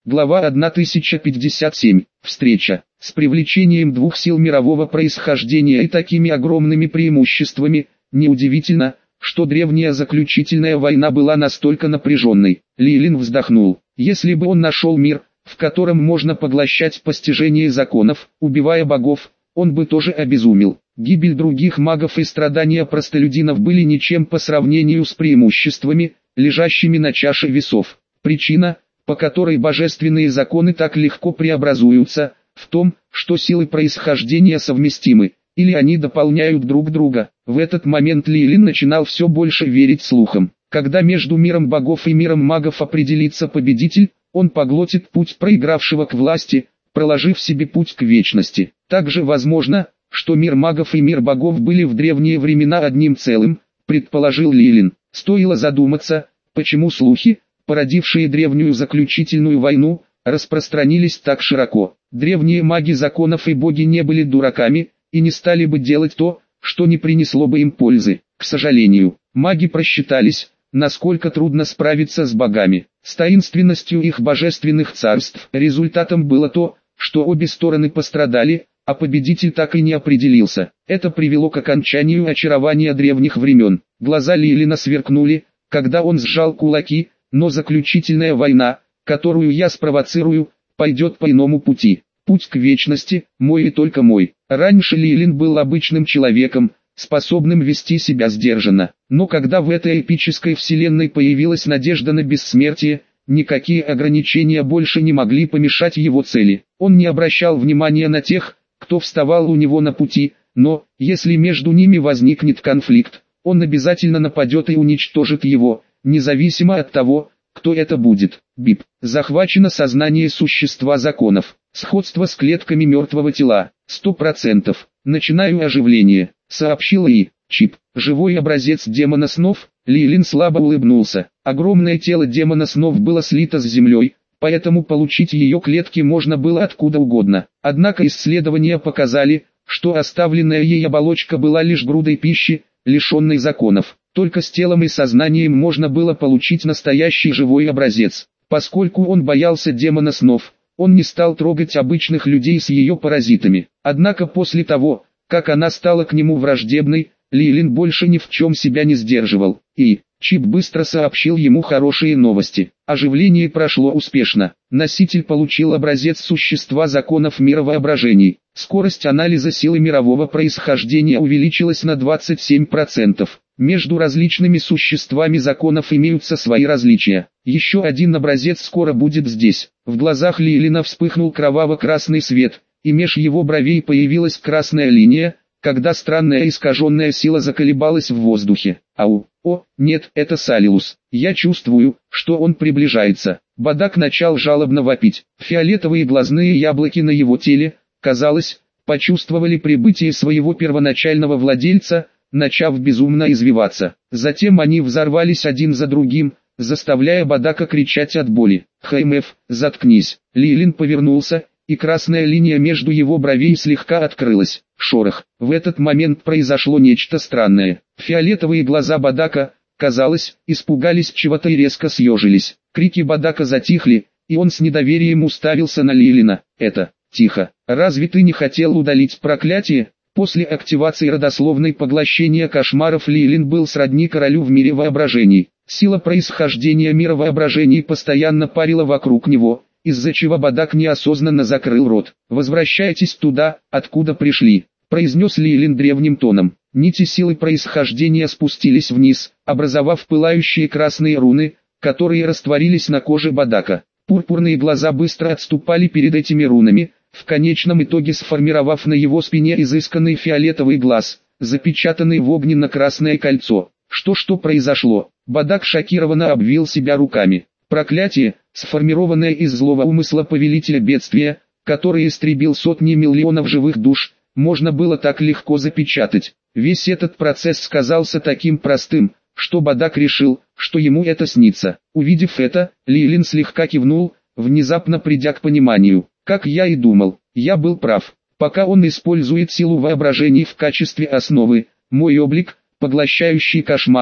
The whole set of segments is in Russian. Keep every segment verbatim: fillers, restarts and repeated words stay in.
Глава тысяча пятьдесят семь. Встреча. С привлечением двух сил мирового происхождения и такими огромными преимуществами, неудивительно, что древняя заключительная война была настолько напряженной. Лилин вздохнул. Если бы он нашел мир, в котором можно поглощать постижение законов, убивая богов, он бы тоже обезумел. Гибель других магов и страдания простолюдинов были ничем по сравнению с преимуществами, лежащими на чаше весов. Причина, по которой божественные законы так легко преобразуются, в том, что силы происхождения совместимы, или они дополняют друг друга. В этот момент Лилин начинал все больше верить слухам. Когда между миром богов и миром магов определится победитель, он поглотит путь проигравшего к власти, проложив себе путь к вечности. Также возможно, что мир магов и мир богов были в древние времена одним целым, предположил Лилин. Стоило задуматься, почему слухи, породившие древнюю заключительную войну, распространились так широко. Древние маги законов и боги не были дураками, и не стали бы делать то, что не принесло бы им пользы. К сожалению, маги просчитались, насколько трудно справиться с богами. С таинственностью их божественных царств результатом было то, что обе стороны пострадали, а победитель так и не определился. Это привело к окончанию очарования древних времен. Глаза Лилина сверкнули, когда он сжал кулаки, но заключительная война, которую я спровоцирую, пойдет по иному пути. Путь к вечности, мой и только мой. Раньше Лилин был обычным человеком, способным вести себя сдержанно. Но когда в этой эпической вселенной появилась надежда на бессмертие, никакие ограничения больше не могли помешать его цели. Он не обращал внимания на тех, кто вставал у него на пути, но, если между ними возникнет конфликт, он обязательно нападет и уничтожит его, независимо от того, кто это будет. Бип. Захвачено сознание существа законов. Сходство с клетками мертвого тела. сто процентов. Начинаю оживление, сообщил И. Чип. Живой образец демона снов. Лилин слабо улыбнулся. Огромное тело демона снов было слито с землей, поэтому получить ее клетки можно было откуда угодно. Однако исследования показали, что оставленная ей оболочка была лишь грудой пищи, лишенной законов. Только с телом и сознанием можно было получить настоящий живой образец. Поскольку он боялся демона снов, он не стал трогать обычных людей с ее паразитами. Однако после того, как она стала к нему враждебной, Лилин больше ни в чем себя не сдерживал. И Чип быстро сообщил ему хорошие новости. Оживление прошло успешно. Носитель получил образец существа законов мира воображений. Скорость анализа силы мирового происхождения увеличилась на двадцать семь процентов. Между различными существами законов имеются свои различия. Еще один образец скоро будет здесь. В глазах Лилина вспыхнул кроваво-красный свет, и меж его бровей появилась красная линия, когда странная искаженная сила заколебалась в воздухе. Ау, о, нет, это Салилус. Я чувствую, что он приближается. Бадак начал жалобно вопить. Фиолетовые глазные яблоки на его теле, казалось, почувствовали прибытие своего первоначального владельца, начав безумно извиваться. Затем они взорвались один за другим, заставляя Бадака кричать от боли. «Хаймеф, заткнись!» Лилин повернулся, и красная линия между его бровей слегка открылась. Шорох. В этот момент произошло нечто странное. Фиолетовые глаза Бадака, казалось, испугались чего-то и резко съежились. Крики Бадака затихли, и он с недоверием уставился на Лилина. «Это, тихо, разве ты не хотел удалить проклятие?» После активации родословной поглощения кошмаров Лилин был сродни королю в мире воображений. Сила происхождения мира воображений постоянно парила вокруг него, из-за чего Бадак неосознанно закрыл рот. «Возвращайтесь туда, откуда пришли», — произнес Лилин древним тоном. Нити силы происхождения спустились вниз, образовав пылающие красные руны, которые растворились на коже Бадака. Пурпурные глаза быстро отступали перед этими рунами, в конечном итоге сформировав на его спине изысканный фиолетовый глаз, запечатанный в огненно-красное кольцо. Что-что произошло? Бадак шокированно обвил себя руками. Проклятие, сформированное из злого умысла повелителя бедствия, который истребил сотни миллионов живых душ, можно было так легко запечатать. Весь этот процесс казался таким простым, что Бадак решил, что ему это снится. Увидев это, Лилин слегка кивнул, внезапно придя к пониманию. Как я и думал, я был прав. Пока он использует силу воображений в качестве основы, мой облик, поглощающий кошмары,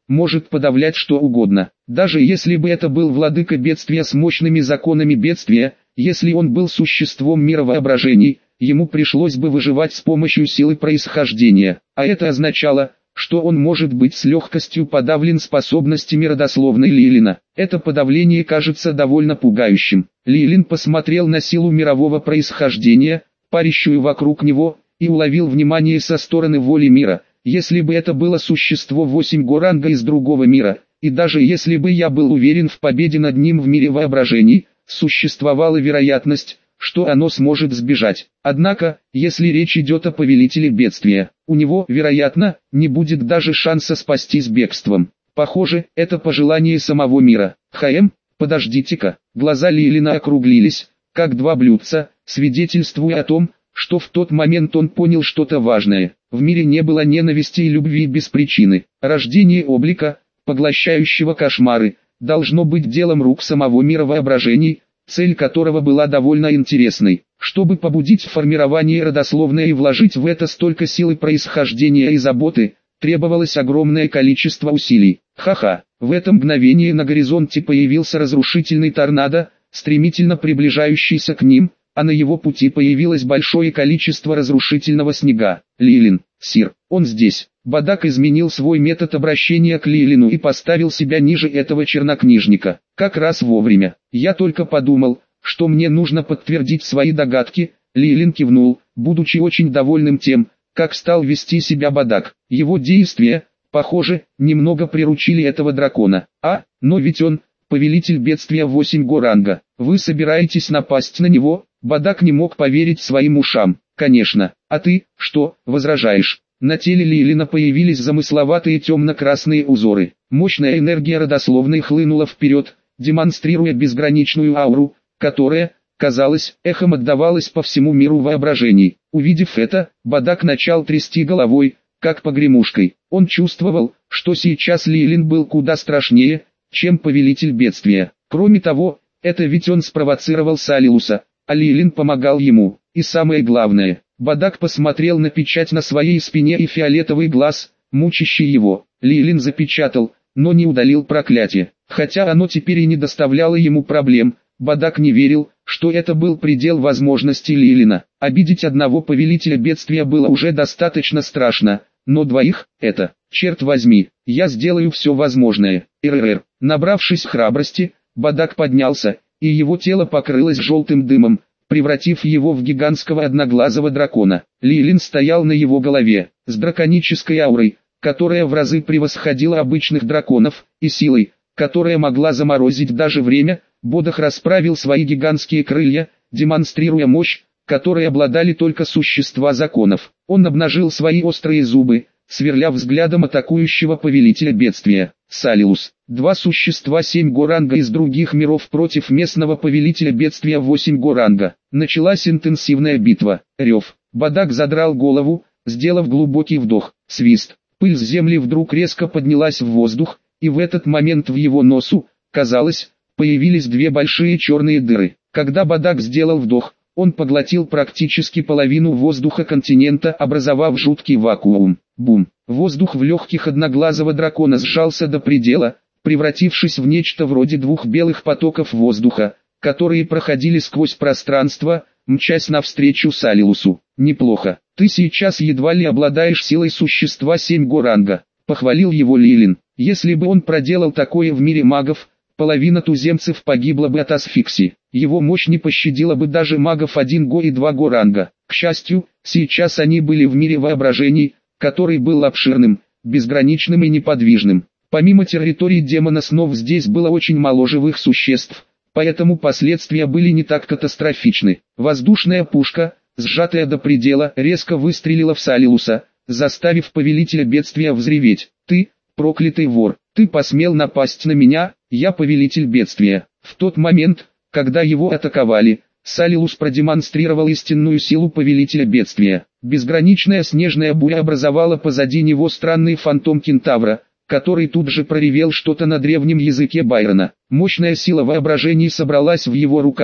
может подавлять что угодно. Даже если бы это был владыка бедствия с мощными законами бедствия, если он был существом мира воображений, ему пришлось бы выживать с помощью силы происхождения, а это означало, что он может быть с легкостью подавлен способностями родословной Лилина. Это подавление кажется довольно пугающим. Лилин посмотрел на силу мирового происхождения, парящую вокруг него, и уловил внимание со стороны воли мира. Если бы это было существо восемь го-ранга из другого мира, и даже если бы я был уверен в победе над ним в мире воображений, существовала вероятность, что оно сможет сбежать. Однако, если речь идет о повелителе бедствия, у него, вероятно, не будет даже шанса спастись бегством. Похоже, это пожелание самого мира. Хаэм, подождите-ка. Глаза Лилина округлились, как два блюдца, свидетельствуя о том, что в тот момент он понял что-то важное. В мире не было ненависти и любви без причины. Рождение облика, поглощающего кошмары, должно быть делом рук самого мира воображений, цель которого была довольно интересной. Чтобы побудить формирование родословной и вложить в это столько силы происхождения и заботы, требовалось огромное количество усилий. Ха-ха, в это мгновение на горизонте появился разрушительный торнадо, стремительно приближающийся к ним, а на его пути появилось большое количество разрушительного снега. Лилин, сир, он здесь. Бадак изменил свой метод обращения к Лилину и поставил себя ниже этого чернокнижника. Как раз вовремя. Я только подумал, что мне нужно подтвердить свои догадки. Лилин кивнул, будучи очень довольным тем, как стал вести себя Бадак. Его действия, похоже, немного приручили этого дракона. А, но ведь он, повелитель бедствия восемь го-ранга. Вы собираетесь напасть на него? Бадак не мог поверить своим ушам. Конечно. А ты, что, возражаешь? На теле Лилина появились замысловатые темно-красные узоры. Мощная энергия родословной хлынула вперед, демонстрируя безграничную ауру, которая, казалось, эхом отдавалась по всему миру воображений. Увидев это, Бадак начал трясти головой, как погремушкой. Он чувствовал, что сейчас Лилин был куда страшнее, чем повелитель бедствия. Кроме того, это ведь он спровоцировал Салилуса, а Лилин помогал ему. И самое главное, Бадак посмотрел на печать на своей спине и фиолетовый глаз, мучащий его. Лилин запечатал, но не удалил проклятие. Хотя оно теперь и не доставляло ему проблем, Бадак не верил, что это был предел возможностей Лилина. Обидеть одного повелителя бедствия было уже достаточно страшно, но двоих – это, черт возьми, я сделаю все возможное. РРР. Набравшись храбрости, Бадак поднялся, и его тело покрылось желтым дымом, превратив его в гигантского одноглазого дракона. Лилин стоял на его голове, с драконической аурой, которая в разы превосходила обычных драконов, и силой, которая могла заморозить даже время. Бодах расправил свои гигантские крылья, демонстрируя мощь, которой обладали только существа законов. Он обнажил свои острые зубы, сверля взглядом атакующего повелителя бедствия. Салилус. Два существа семь го-ранга из других миров против местного повелителя бедствия восемь го-ранга. Началась интенсивная битва. Рев. Бадак задрал голову, сделав глубокий вдох. Свист. Пыль с земли вдруг резко поднялась в воздух, и в этот момент в его носу, казалось, появились две большие черные дыры. Когда Бадак сделал вдох, он поглотил практически половину воздуха континента, образовав жуткий вакуум. Бум! Воздух в легких одноглазого дракона сжался до предела, превратившись в нечто вроде двух белых потоков воздуха, которые проходили сквозь пространство, мчась навстречу Салилусу. «Неплохо. Ты сейчас едва ли обладаешь силой существа семь го-ранга», — похвалил его Лилин. Если бы он проделал такое в мире магов, половина туземцев погибла бы от асфиксии. Его мощь не пощадила бы даже магов один го и два го-ранга. К счастью, сейчас они были в мире воображений, который был обширным, безграничным и неподвижным. Помимо территории демона снов здесь было очень мало живых существ, поэтому последствия были не так катастрофичны. Воздушная пушка, сжатая до предела, резко выстрелила в Салилуса, заставив повелителя бедствия взреветь. «Ты, проклятый вор, ты посмел напасть на меня, я повелитель бедствия». В тот момент, когда его атаковали, Салилус продемонстрировал истинную силу повелителя бедствия. Безграничная снежная буря образовала позади него странный фантом кентавра, который тут же проревел что-то на древнем языке Байрона. Мощная сила воображений собралась в его руках,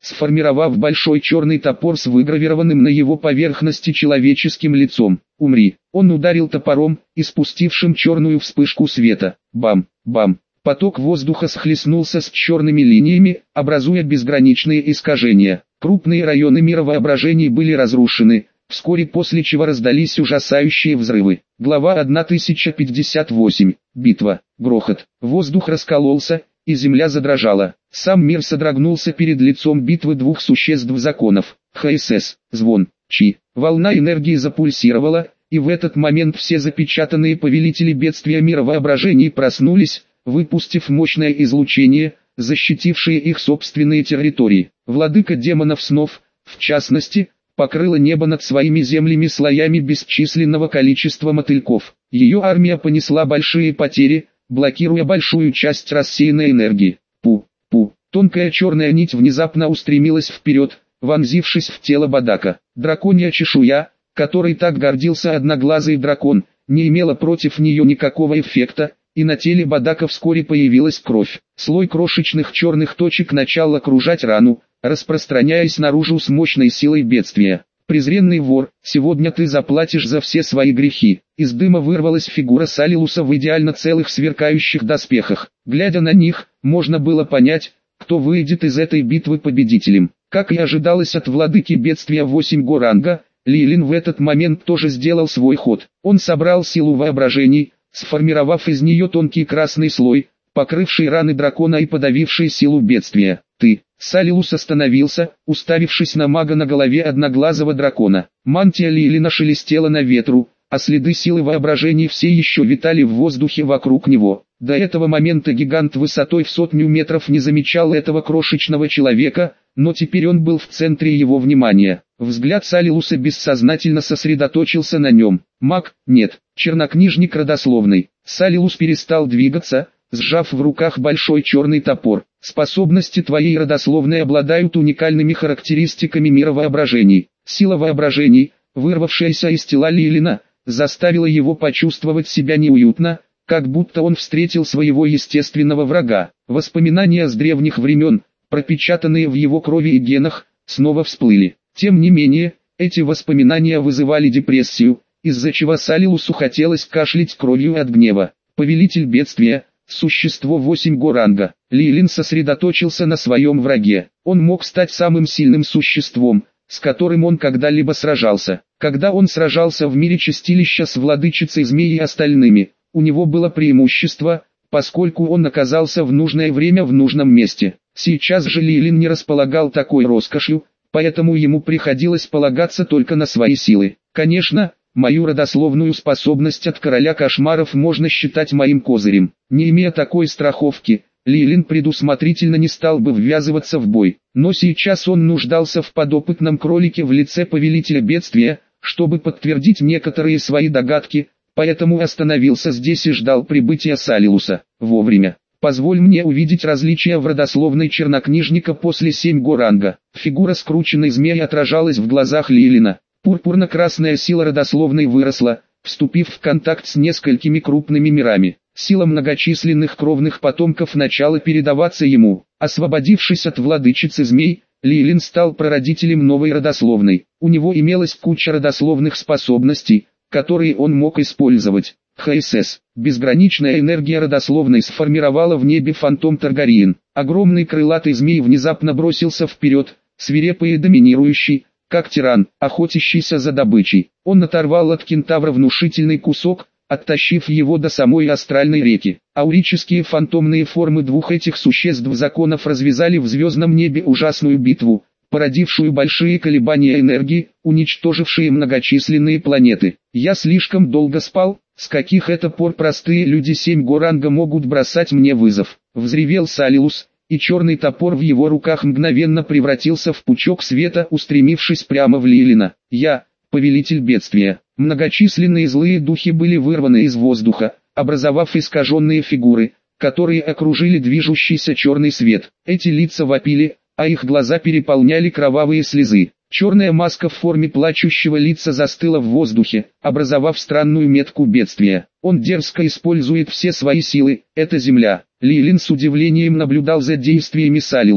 сформировав большой черный топор с выгравированным на его поверхности человеческим лицом. «Умри!» Он ударил топором, испустившим черную вспышку света. Бам! Бам! Поток воздуха схлестнулся с черными линиями, образуя безграничные искажения. Крупные районы мировоображений были разрушены, вскоре после чего раздались ужасающие взрывы. Глава тысяча пятьдесят восемь. Битва. Грохот. Воздух раскололся, и земля задрожала. Сам мир содрогнулся перед лицом битвы двух существ законов. ХСС. Звон. Чи. Волна энергии запульсировала, и в этот момент все запечатанные повелители бедствия мировоображений проснулись, выпустив мощное излучение, защитившее их собственные территории. Владыка демонов снов, в частности, покрыла небо над своими землями слоями бесчисленного количества мотыльков. Ее армия понесла большие потери, блокируя большую часть рассеянной энергии. Пу, пу, тонкая черная нить внезапно устремилась вперед, вонзившись в тело Бадака. Драконья чешуя, которой так гордился одноглазый дракон, не имела против нее никакого эффекта, и на теле Бадака вскоре появилась кровь. Слой крошечных черных точек начал окружать рану, распространяясь наружу с мощной силой бедствия. «Презренный вор, сегодня ты заплатишь за все свои грехи». Из дыма вырвалась фигура Салилуса в идеально целых сверкающих доспехах. Глядя на них, можно было понять, кто выйдет из этой битвы победителем. Как и ожидалось от владыки бедствия восемь го ранга, Лилин в этот момент тоже сделал свой ход. Он собрал силу воображений, сформировав из нее тонкий красный слой, покрывший раны дракона и подавивший силу бедствия. «Ты!» Салилус остановился, уставившись на мага на голове одноглазого дракона. Мантия Лилина шелестела на ветру, а следы силы воображений все еще витали в воздухе вокруг него. До этого момента гигант высотой в сотню метров не замечал этого крошечного человека, но теперь он был в центре его внимания. Взгляд Салилуса бессознательно сосредоточился на нем. Маг, нет, чернокнижник родословный. Салилус перестал двигаться, сжав в руках большой черный топор. Способности твоей родословной обладают уникальными характеристиками мира воображений. Сила воображений, вырвавшаяся из тела Лилина, заставила его почувствовать себя неуютно, как будто он встретил своего естественного врага. Воспоминания с древних времен, пропечатанные в его крови и генах, снова всплыли. Тем не менее, эти воспоминания вызывали депрессию, из-за чего Салилусу хотелось кашлять кровью от гнева. Повелитель бедствия, существо восемь го ранга. Лилин сосредоточился на своем враге. Он мог стать самым сильным существом, с которым он когда-либо сражался. Когда он сражался в мире чистилища с владычицей змей и остальными, у него было преимущество, поскольку он оказался в нужное время в нужном месте. Сейчас же Лилин не располагал такой роскошью, поэтому ему приходилось полагаться только на свои силы. Конечно, мою родословную способность от короля кошмаров можно считать моим козырем. Не имея такой страховки, Лилин предусмотрительно не стал бы ввязываться в бой. Но сейчас он нуждался в подопытном кролике в лице повелителя бедствия, чтобы подтвердить некоторые свои догадки, поэтому остановился здесь и ждал прибытия Салилуса. Вовремя. Позволь мне увидеть различия в родословной чернокнижника после семь го ранга. Фигура скрученной змеи отражалась в глазах Лилина. Пурпурно-красная сила родословной выросла, вступив в контакт с несколькими крупными мирами. Сила многочисленных кровных потомков начала передаваться ему. Освободившись от владычицы змей, Лилин стал прародителем новой родословной. У него имелась куча родословных способностей, которые он мог использовать. ХСС. Безграничная энергия родословной сформировала в небе фантом Таргариен. Огромный крылатый змей внезапно бросился вперед, свирепый и доминирующий, как тиран, охотящийся за добычей. Он оторвал от кентавра внушительный кусок, оттащив его до самой астральной реки. Аурические фантомные формы двух этих существ законов развязали в звездном небе ужасную битву, породившую большие колебания энергии, уничтожившие многочисленные планеты. Я слишком долго спал, с каких это пор простые люди семь го ранга могут бросать мне вызов? Взревел Салилус, и черный топор в его руках мгновенно превратился в пучок света, устремившись прямо в Лилина. Я, повелитель бедствия. Многочисленные злые духи были вырваны из воздуха, образовав искаженные фигуры, которые окружили движущийся черный свет. Эти лица вопили, а их глаза переполняли кровавые слезы. Черная маска в форме плачущего лица застыла в воздухе, образовав странную метку бедствия. Он дерзко использует все свои силы, это земля. Лилин с удивлением наблюдал за действиями Салилуса.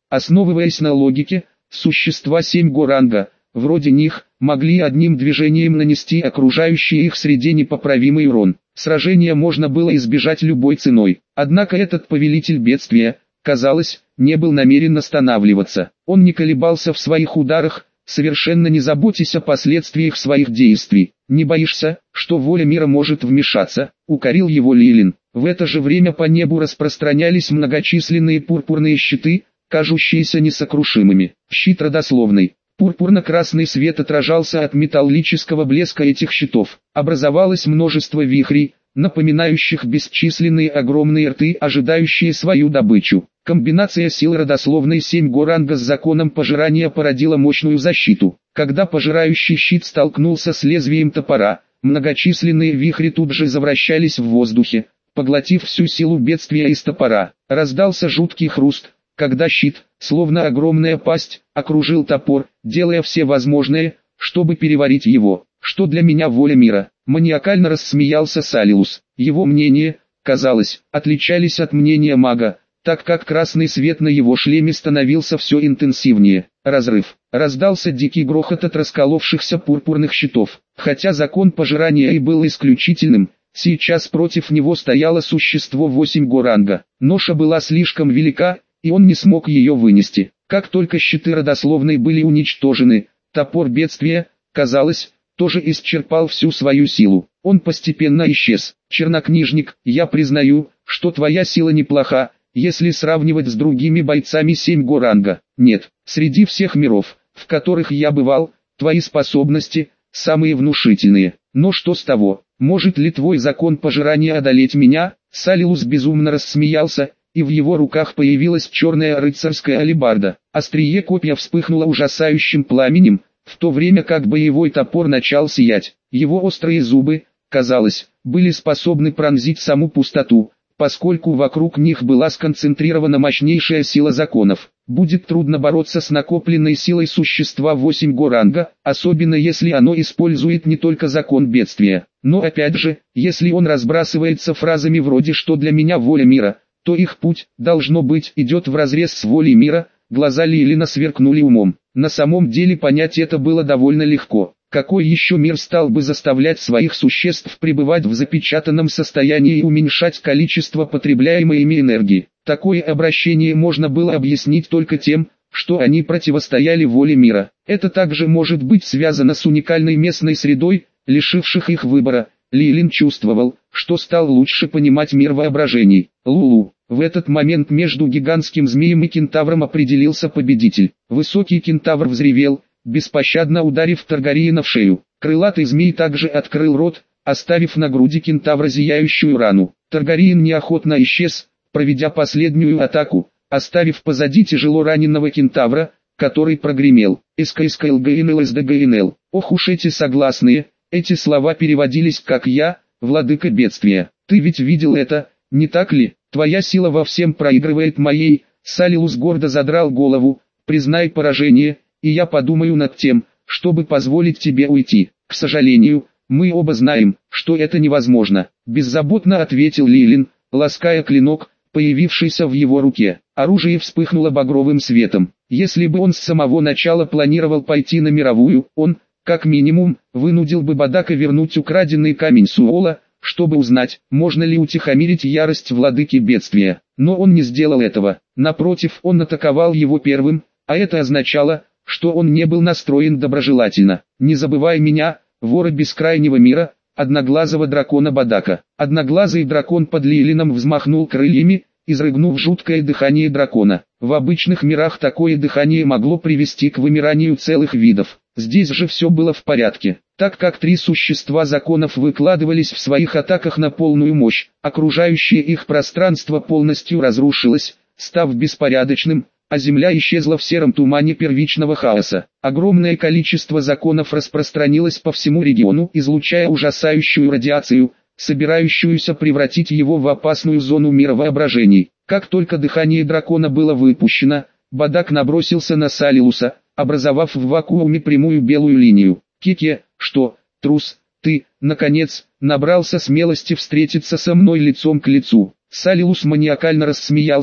Основываясь на логике, существа семь го-ранга, вроде них, могли одним движением нанести окружающей их среде непоправимый урон. Сражение можно было избежать любой ценой. Однако этот повелитель бедствия, казалось, не был намерен останавливаться. Он не колебался в своих ударах, совершенно не заботясь о последствиях своих действий. «Не боишься, что воля мира может вмешаться?» — укорил его Лилин. В это же время по небу распространялись многочисленные пурпурные щиты, кажущиеся несокрушимыми. Щит родословный. Пурпурно-красный свет отражался от металлического блеска этих щитов. Образовалось множество вихрей, напоминающих бесчисленные огромные рты, ожидающие свою добычу. Комбинация сил родословной семь го-ранга с законом пожирания породила мощную защиту. Когда пожирающий щит столкнулся с лезвием топора, многочисленные вихри тут же завращались в воздухе, поглотив всю силу бедствия из топора. Раздался жуткий хруст, когда щит, словно огромная пасть, окружил топор, делая все возможное, чтобы переварить его. «Что для меня воля мира?» — маниакально рассмеялся Салиус. Его мнения, казалось, отличались от мнения мага, так как красный свет на его шлеме становился все интенсивнее. Разрыв. Раздался дикий грохот от расколовшихся пурпурных щитов. Хотя закон пожирания и был исключительным, сейчас против него стояло существо восемь го-ранга. Ноша была слишком велика, и он не смог ее вынести. Как только щиты родословной были уничтожены, топор бедствия, казалось, тоже исчерпал всю свою силу. Он постепенно исчез. «Чернокнижник, я признаю, что твоя сила неплоха, если сравнивать с другими бойцами семь го-ранга. Нет, среди всех миров, в которых я бывал, твои способности самые внушительные. Но что с того? Может ли твой закон пожирания одолеть меня?» Салиус безумно рассмеялся, и в его руках появилась черная рыцарская алебарда. Острие копья вспыхнуло ужасающим пламенем, в то время как боевой топор начал сиять. Его острые зубы, казалось, были способны пронзить саму пустоту, поскольку вокруг них была сконцентрирована мощнейшая сила законов. Будет трудно бороться с накопленной силой существа восемь го-ранга, особенно если оно использует не только закон бедствия. Но опять же, если он разбрасывается фразами вроде «что для меня воля мира», то их путь, должно быть, идет вразрез с волей мира. Глаза Лилина сверкнули умом. На самом деле понять это было довольно легко. Какой еще мир стал бы заставлять своих существ пребывать в запечатанном состоянии и уменьшать количество потребляемой ими энергии? Такое обращение можно было объяснить только тем, что они противостояли воле мира. Это также может быть связано с уникальной местной средой, лишивших их выбора. Лилин чувствовал, что стал лучше понимать мир воображений. Лулу. В этот момент между гигантским змеем и кентавром определился победитель. Высокий кентавр взревел, беспощадно ударив Таргариена в шею. Крылатый змей также открыл рот, оставив на груди кентавра зияющую рану. Таргариен неохотно исчез, проведя последнюю атаку, оставив позади тяжело раненого кентавра, который прогремел. «СКСКЛГНЛ СДГНЛ». Ох уж эти согласные, эти слова переводились как «я, владыка бедствия». Ты ведь видел это, не так ли? Твоя сила во всем проигрывает моей. Салиус гордо задрал голову. Признай поражение, и я подумаю над тем, чтобы позволить тебе уйти. К сожалению, мы оба знаем, что это невозможно. Беззаботно ответил Лилин, лаская клинок, появившийся в его руке. Оружие вспыхнуло багровым светом. Если бы он с самого начала планировал пойти на мировую, он, как минимум, вынудил бы Бадака вернуть украденный камень Суола, чтобы узнать, можно ли утихомирить ярость владыки бедствия. Но он не сделал этого. Напротив, он атаковал его первым, а это означало, что он не был настроен доброжелательно. «Не забывай меня, вора бескрайнего мира, одноглазого дракона Бадака». Одноглазый дракон под Лилином взмахнул крыльями, изрыгнув жуткое дыхание дракона. В обычных мирах такое дыхание могло привести к вымиранию целых видов. Здесь же все было в порядке. Так как три существа законов выкладывались в своих атаках на полную мощь, окружающее их пространство полностью разрушилось, став беспорядочным, а земля исчезла в сером тумане первичного хаоса. Огромное количество законов распространилось по всему региону, излучая ужасающую радиацию, собирающуюся превратить его в опасную зону мира воображений. Как только дыхание дракона было выпущено, Бадак набросился на Салиуса, образовав в вакууме прямую белую линию. «Кике, что, трус, ты, наконец, набрался смелости встретиться со мной лицом к лицу?» Салиус маниакально рассмеялся,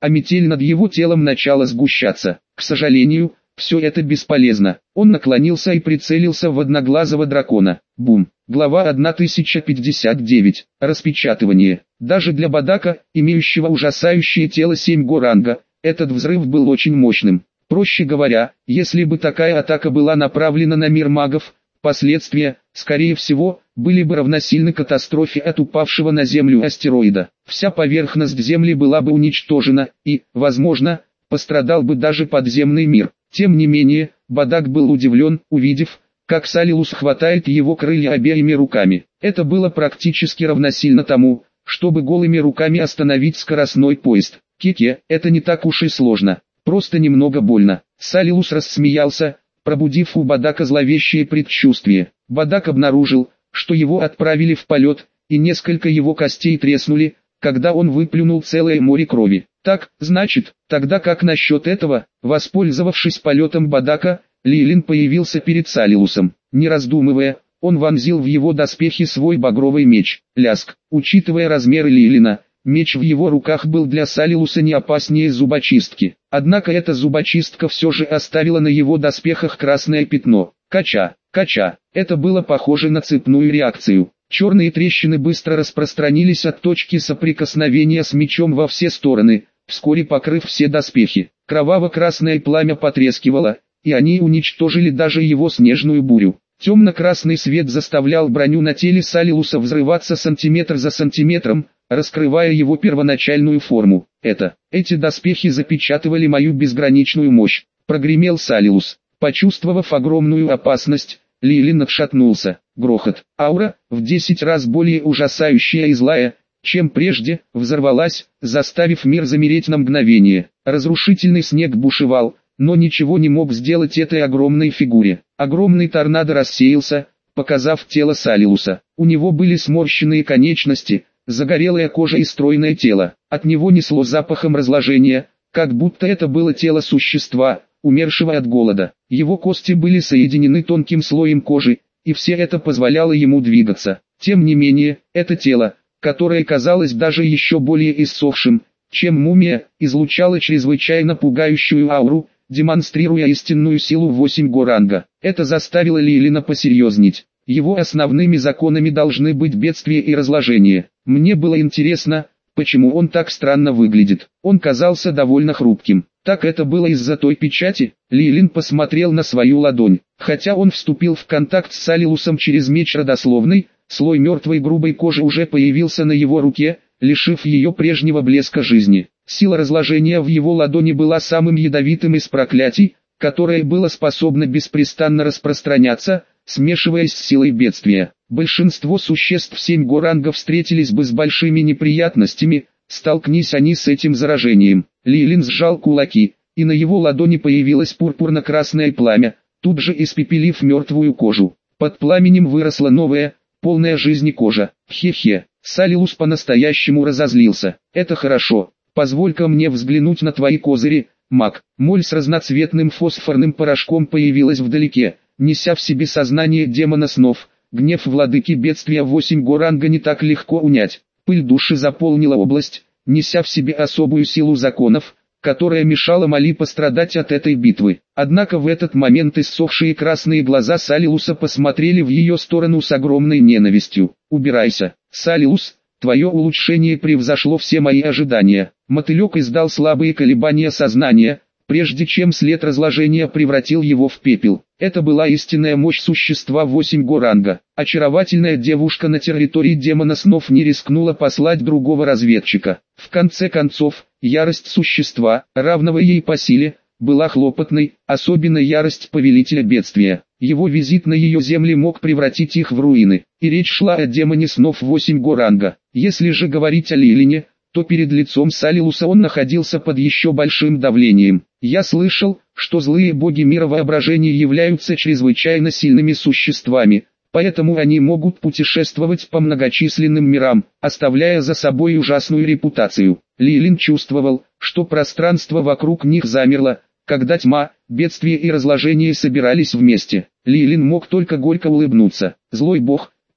а метель над его телом начала сгущаться. К сожалению, все это бесполезно. Он наклонился и прицелился в одноглазого дракона. Бум. Глава тысяча пятьдесят девять. Распечатывание. Даже для Бадака, имеющего ужасающее тело семь го ранга, этот взрыв был очень мощным. Проще говоря, если бы такая атака была направлена на мир магов, последствия, скорее всего, были бы равносильны катастрофе от упавшего на Землю астероида. Вся поверхность Земли была бы уничтожена, и, возможно, пострадал бы даже подземный мир. Тем не менее, Бадак был удивлен, увидев, как Салилус хватает его крылья обеими руками. Это было практически равносильно тому, чтобы голыми руками остановить скоростной поезд. Кеке, это не так уж и сложно, просто немного больно. Салилус рассмеялся, пробудив у Бадака зловещее предчувствие. Бадак обнаружил, что его отправили в полет, и несколько его костей треснули, когда он выплюнул целое море крови. Так, значит, тогда как насчет этого? Воспользовавшись полетом Бадака, Лилин появился перед Салилусом. Не раздумывая, он вонзил в его доспехи свой багровый меч. Ляск. Учитывая размеры Лилина, меч в его руках был для Салилуса не опаснее зубочистки. Однако эта зубочистка все же оставила на его доспехах красное пятно. Кача, кача. Это было похоже на цепную реакцию. Черные трещины быстро распространились от точки соприкосновения с мечом во все стороны, вскоре покрыв все доспехи. Кроваво-красное пламя потрескивало, и они уничтожили даже его снежную бурю. Темно-красный свет заставлял броню на теле Салилуса взрываться сантиметр за сантиметром, раскрывая его первоначальную форму. Это, эти доспехи запечатывали мою безграничную мощь, прогремел Салилус. Почувствовав огромную опасность, Лилин отшатнулся. Грохот. Аура, в десять раз более ужасающая и злая, чем прежде, взорвалась, заставив мир замереть на мгновение. Разрушительный снег бушевал, но ничего не мог сделать этой огромной фигуре. Огромный торнадо рассеялся, показав тело Салилуса. У него были сморщенные конечности, загорелая кожа и стройное тело. От него несло запахом разложения, как будто это было тело существа, умершего от голода. Его кости были соединены тонким слоем кожи, и все это позволяло ему двигаться. Тем не менее, это тело, которое казалось даже еще более иссохшим, чем мумия, излучало чрезвычайно пугающую ауру, демонстрируя истинную силу восемь го ранга. Это заставило Лилина посерьезнеть. Его основными законами должны быть бедствие и разложение. Мне было интересно, почему он так странно выглядит. Он казался довольно хрупким. Так это было из-за той печати? Лилин посмотрел на свою ладонь. Хотя он вступил в контакт с Салилусом через меч родословной, слой мертвой грубой кожи уже появился на его руке, лишив ее прежнего блеска жизни. Сила разложения в его ладони была самым ядовитым из проклятий, которое было способно беспрестанно распространяться, смешиваясь с силой бедствия. Большинство существ семь го ранга встретились бы с большими неприятностями, столкнись они с этим заражением. Лилин сжал кулаки, и на его ладони появилось пурпурно-красное пламя, тут же испепелив мертвую кожу. Под пламенем выросла новая, полная жизни кожа. Хе-хе, Салилус по-настоящему разозлился. Это хорошо, позволь-ка мне взглянуть на твои козыри, маг. Моль с разноцветным фосфорным порошком появилась вдалеке, неся в себе сознание демона снов. Гнев владыки бедствия восемь го ранга не так легко унять. Пыль души заполнила область, неся в себе особую силу законов, которая мешала Мали пострадать от этой битвы. Однако в этот момент иссохшие красные глаза Салилуса посмотрели в ее сторону с огромной ненавистью. «Убирайся, Салилус, твое улучшение превзошло все мои ожидания». Мотылек издал слабые колебания сознания, прежде чем след разложения превратил его в пепел. Это была истинная мощь существа восемь го ранга. Очаровательная девушка на территории демона снов не рискнула послать другого разведчика. В конце концов, ярость существа, равного ей по силе, была хлопотной, особенно ярость повелителя бедствия. Его визит на ее земли мог превратить их в руины. И речь шла о демоне снов восемь го ранга. Если же говорить о Лилине, то перед лицом Салилуса он находился под еще большим давлением. Я слышал, что злые боги мира воображения являются чрезвычайно сильными существами, поэтому они могут путешествовать по многочисленным мирам, оставляя за собой ужасную репутацию. Лилин чувствовал, что пространство вокруг них замерло, когда тьма, бедствие и разложение собирались вместе. Лилин мог только горько улыбнуться. Злой бог,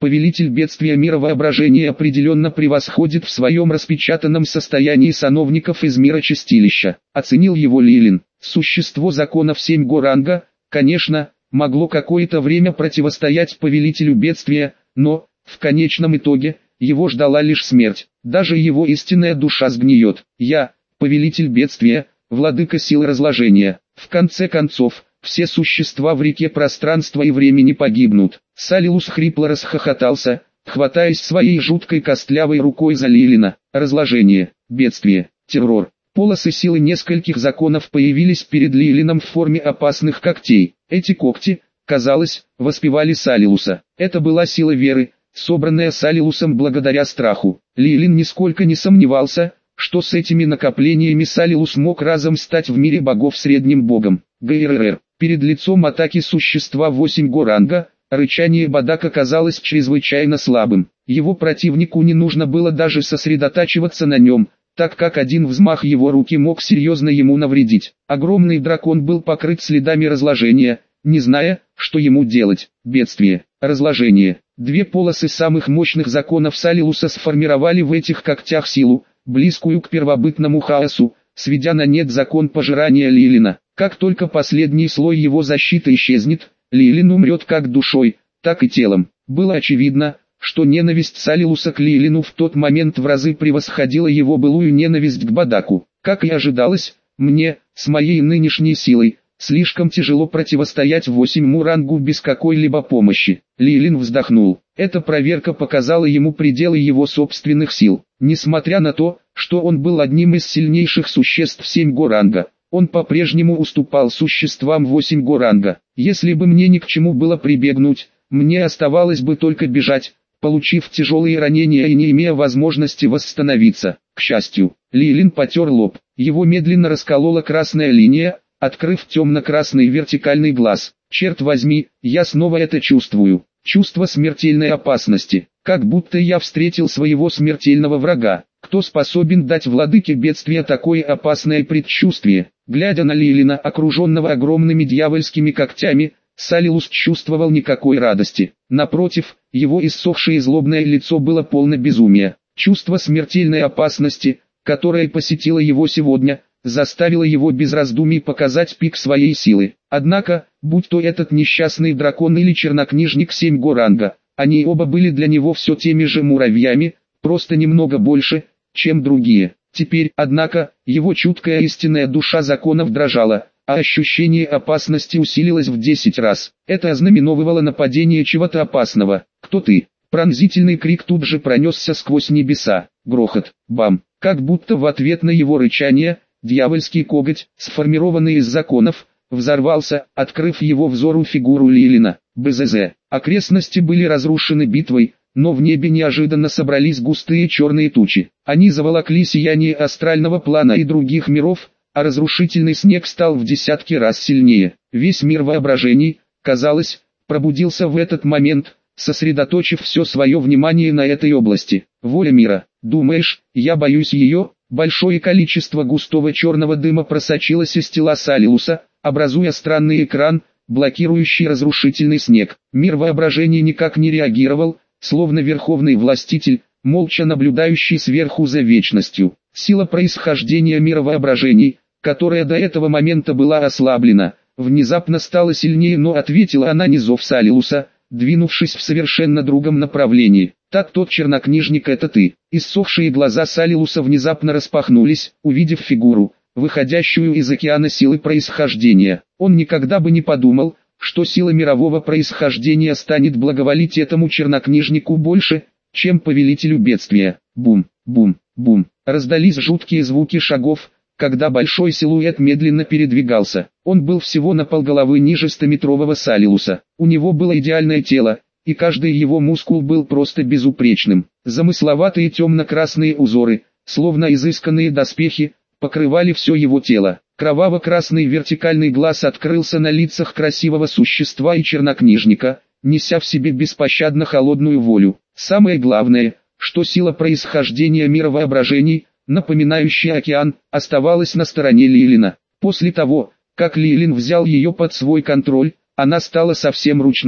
Повелитель бедствия мира воображения определенно превосходит в своем распечатанном состоянии сановников из мира чистилища. Оценил его Лилин. Существо законов семь го ранга, конечно, могло какое-то время противостоять повелителю бедствия, но, в конечном итоге, его ждала лишь смерть. Даже его истинная душа сгниет. Я, повелитель бедствия, владыка силы разложения. В конце концов, все существа в реке пространства и времени погибнут. Салилус хрипло расхохотался, хватаясь своей жуткой костлявой рукой за Лилина. Разложение, бедствие, террор. Полосы силы нескольких законов появились перед Лилином в форме опасных когтей. Эти когти, казалось, воспевали Салилуса. Это была сила веры, собранная Салилусом благодаря страху. Лилин нисколько не сомневался, что с этими накоплениями Салилус мог разом стать в мире богов средним богом. ГРР. Перед лицом атаки существа восемь го ранга, рычание Бадака казалось чрезвычайно слабым. Его противнику не нужно было даже сосредотачиваться на нем, так как один взмах его руки мог серьезно ему навредить. Огромный дракон был покрыт следами разложения, не зная, что ему делать. Бедствие, разложение. Две полосы самых мощных законов Салилуса сформировали в этих когтях силу, близкую к первобытному хаосу, сведя на нет закон пожирания Лилина. Как только последний слой его защиты исчезнет, Лилин умрет как душой, так и телом. Было очевидно, что ненависть Салилуса к Лилину в тот момент в разы превосходила его былую ненависть к Бадаку. Как и ожидалось, мне, с моей нынешней силой, слишком тяжело противостоять восьмому рангу без какой-либо помощи. Лилин вздохнул. Эта проверка показала ему пределы его собственных сил. Несмотря на то, что он был одним из сильнейших существ семь го ранга, он по-прежнему уступал существам восемь го ранга. Если бы мне ни к чему было прибегнуть, мне оставалось бы только бежать, получив тяжелые ранения и не имея возможности восстановиться. К счастью, Лилин потер лоб. Его медленно расколола красная линия, открыв темно-красный вертикальный глаз. Черт возьми, я снова это чувствую. Чувство смертельной опасности. Как будто я встретил своего смертельного врага. Кто способен дать владыке бедствия такое опасное предчувствие? Глядя на Лилина, окруженного огромными дьявольскими когтями, Салилус чувствовал никакой радости. Напротив, его иссохшее злобное лицо было полно безумия. Чувство смертельной опасности, которое посетило его сегодня, заставило его без раздумий показать пик своей силы. Однако, будь то этот несчастный дракон или чернокнижник семь го ранга, они оба были для него все теми же муравьями, просто немного больше, чем другие. Теперь, однако, его чуткая истинная душа законов дрожала, а ощущение опасности усилилось в десять раз. Это ознаменовывало нападение чего-то опасного. «Кто ты?» Пронзительный крик тут же пронесся сквозь небеса. Грохот, бам. Как будто в ответ на его рычание, дьявольский коготь, сформированный из законов, взорвался, открыв его взору фигуру Лилина. БЗЗ. Окрестности были разрушены битвой, но в небе неожиданно собрались густые черные тучи. Они заволокли сияние астрального плана и других миров, а разрушительный снег стал в десятки раз сильнее. Весь мир воображений, казалось, пробудился в этот момент, сосредоточив все свое внимание на этой области. Воля мира. Думаешь, я боюсь ее? Большое количество густого черного дыма просочилось из тела Салилуса, образуя странный экран, блокирующий разрушительный снег. Мир воображения никак не реагировал, словно верховный властитель, молча наблюдающий сверху за вечностью. Сила происхождения мира воображений, которая до этого момента была ослаблена, внезапно стала сильнее, но ответила она не зов Салилуса, двинувшись в совершенно другом направлении. Так тот чернокнижник — это ты. Иссохшие глаза Салилуса внезапно распахнулись, увидев фигуру, выходящую из океана силы происхождения. Он никогда бы не подумал, что сила мирового происхождения станет благоволить этому чернокнижнику больше, чем повелителю бедствия. Бум, бум, бум. Раздались жуткие звуки шагов, когда большой силуэт медленно передвигался. Он был всего на полголовы ниже стометрового Салилуса. У него было идеальное тело, и каждый его мускул был просто безупречным. Замысловатые темно-красные узоры, словно изысканные доспехи, покрывали все его тело. Кроваво-красный вертикальный глаз открылся на лицах красивого существа и чернокнижника, неся в себе беспощадно холодную волю. Самое главное, что сила происхождения мира воображений, напоминающая океан, оставалась на стороне Лилина. После того, как Лилин взял ее под свой контроль, она стала совсем ручной.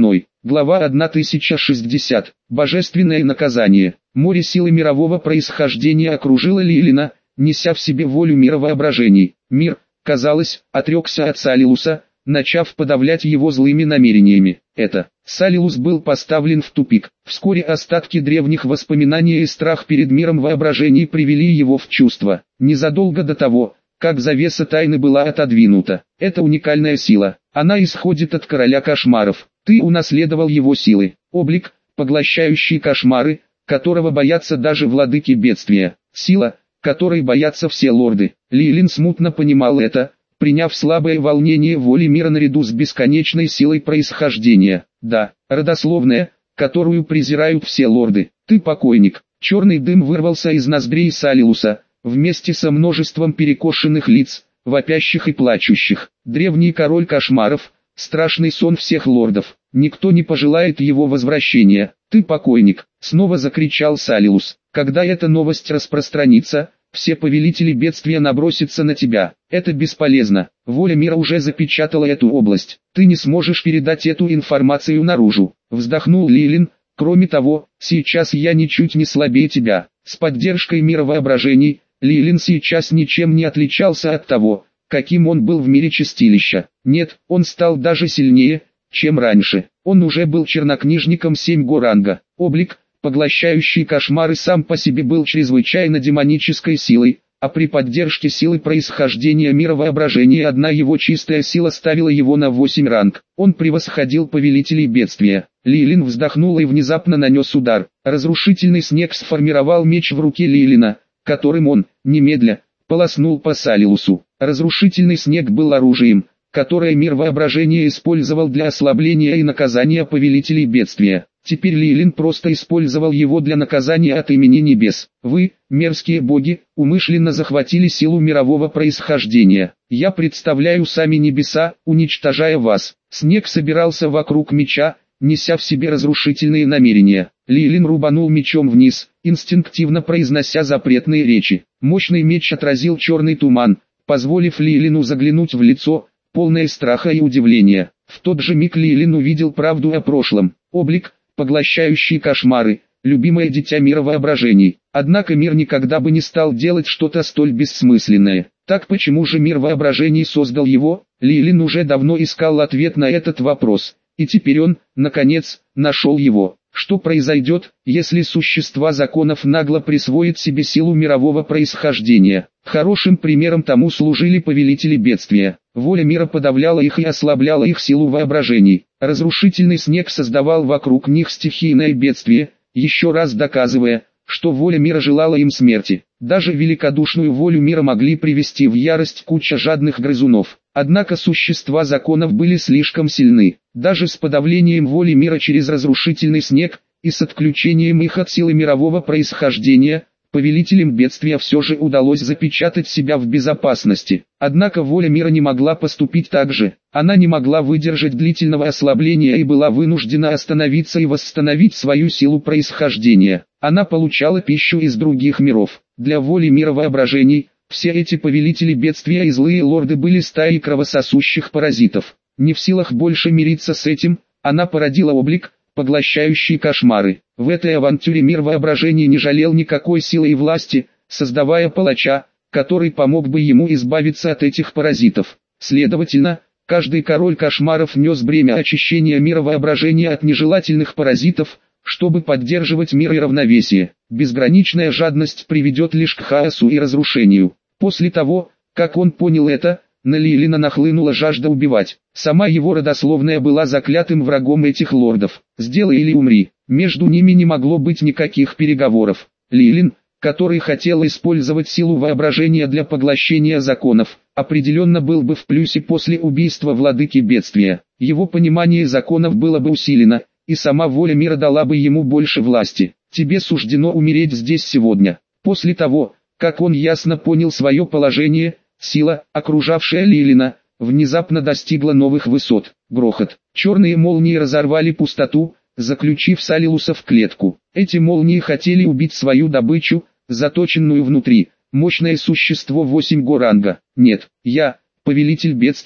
Глава тысяча шестьдесят. Божественное наказание. Море силы мирового происхождения окружило Лилина, неся в себе волю мира воображений. Мир, казалось, отрекся от Салилуса, начав подавлять его злыми намерениями. Это, Салилус был поставлен в тупик. Вскоре остатки древних воспоминаний и страх перед миром воображений привели его в чувство. Незадолго до того, как завеса тайны была отодвинута. Это уникальная сила. Она исходит от короля кошмаров. Ты унаследовал его силы. Облик, поглощающий кошмары, которого боятся даже владыки бедствия. Сила, которой боятся все лорды. Лилин смутно понимал это, приняв слабое волнение воли мира наряду с бесконечной силой происхождения. Да, родословная, которую презирают все лорды. Ты покойник. Черный дым вырвался из ноздрей Салилуса, вместе со множеством перекошенных лиц, вопящих и плачущих. Древний король кошмаров, страшный сон всех лордов. Никто не пожелает его возвращения. Ты покойник, снова закричал Салилус. Когда эта новость распространится, все повелители бедствия набросятся на тебя. Это бесполезно. Воля мира уже запечатала эту область. Ты не сможешь передать эту информацию наружу. Вздохнул Лилин. Кроме того, сейчас я ничуть не слабее тебя. С поддержкой мира воображений, Лилин сейчас ничем не отличался от того, каким он был в мире чистилища. Нет, он стал даже сильнее, чем раньше. Он уже был чернокнижником семь го ранга. Облик, поглощающий кошмары, сам по себе был чрезвычайно демонической силой, а при поддержке силы происхождения мира воображения одна его чистая сила ставила его на восемь ранг. Он превосходил повелителей бедствия. Лилин вздохнул и внезапно нанес удар. Разрушительный снег сформировал меч в руке Лилина, которым он, немедля, полоснул по Салилусу. Разрушительный снег был оружием, которое мир воображения использовал для ослабления и наказания повелителей бедствия. Теперь Лилин просто использовал его для наказания от имени небес. Вы, мерзкие боги, умышленно захватили силу мирового происхождения. Я представляю сами небеса, уничтожая вас. Снег собирался вокруг меча, неся в себе разрушительные намерения. Лилин рубанул мечом вниз, инстинктивно произнося запретные речи. Мощный меч отразил черный туман, позволив Лилину заглянуть в лицо, полное страха и удивления. В тот же миг Лилин увидел правду о прошлом. Облик, поглощающий кошмары, любимое дитя мира воображений. Однако мир никогда бы не стал делать что-то столь бессмысленное. Так почему же мир воображений создал его? Лилин уже давно искал ответ на этот вопрос. И теперь он, наконец, нашел его. Что произойдет, если существа законов нагло присвоят себе силу мирового происхождения? Хорошим примером тому служили повелители бедствия. Воля мира подавляла их и ослабляла их силу воображений. Разрушительный снег создавал вокруг них стихийное бедствие, еще раз доказывая, что воля мира желала им смерти. Даже великодушную волю мира могли привести в ярость куча жадных грызунов. Однако существа законов были слишком сильны. Даже с подавлением воли мира через разрушительный снег, и с отключением их от силы мирового происхождения, повелителям бедствия все же удалось запечатать себя в безопасности. Однако воля мира не могла поступить так же. Она не могла выдержать длительного ослабления и была вынуждена остановиться и восстановить свою силу происхождения. Она получала пищу из других миров. Для воли мира воображений, все эти повелители бедствия и злые лорды были стаей кровососущих паразитов. Не в силах больше мириться с этим, она породила облик, поглощающий кошмары. В этой авантюре мир воображения не жалел никакой силы и власти, создавая палача, который помог бы ему избавиться от этих паразитов. Следовательно, каждый король кошмаров нес бремя очищения мира воображения от нежелательных паразитов, чтобы поддерживать мир и равновесие. Безграничная жадность приведет лишь к хаосу и разрушению. После того, как он понял это, на Лилина нахлынула жажда убивать. Сама его родословная была заклятым врагом этих лордов. «Сделай или умри». Между ними не могло быть никаких переговоров. Лилин, который хотел использовать силу воображения для поглощения законов, определенно был бы в плюсе после убийства владыки бедствия. Его понимание законов было бы усилено, и сама воля мира дала бы ему больше власти. Тебе суждено умереть здесь сегодня. После того, как он ясно понял свое положение, сила, окружавшая Лилина, внезапно достигла новых высот. Грохот. Черные молнии разорвали пустоту, заключив Салилуса в клетку. Эти молнии хотели убить свою добычу, заточенную внутри, мощное существо восемь го ранга. Нет, я, повелитель бедствия,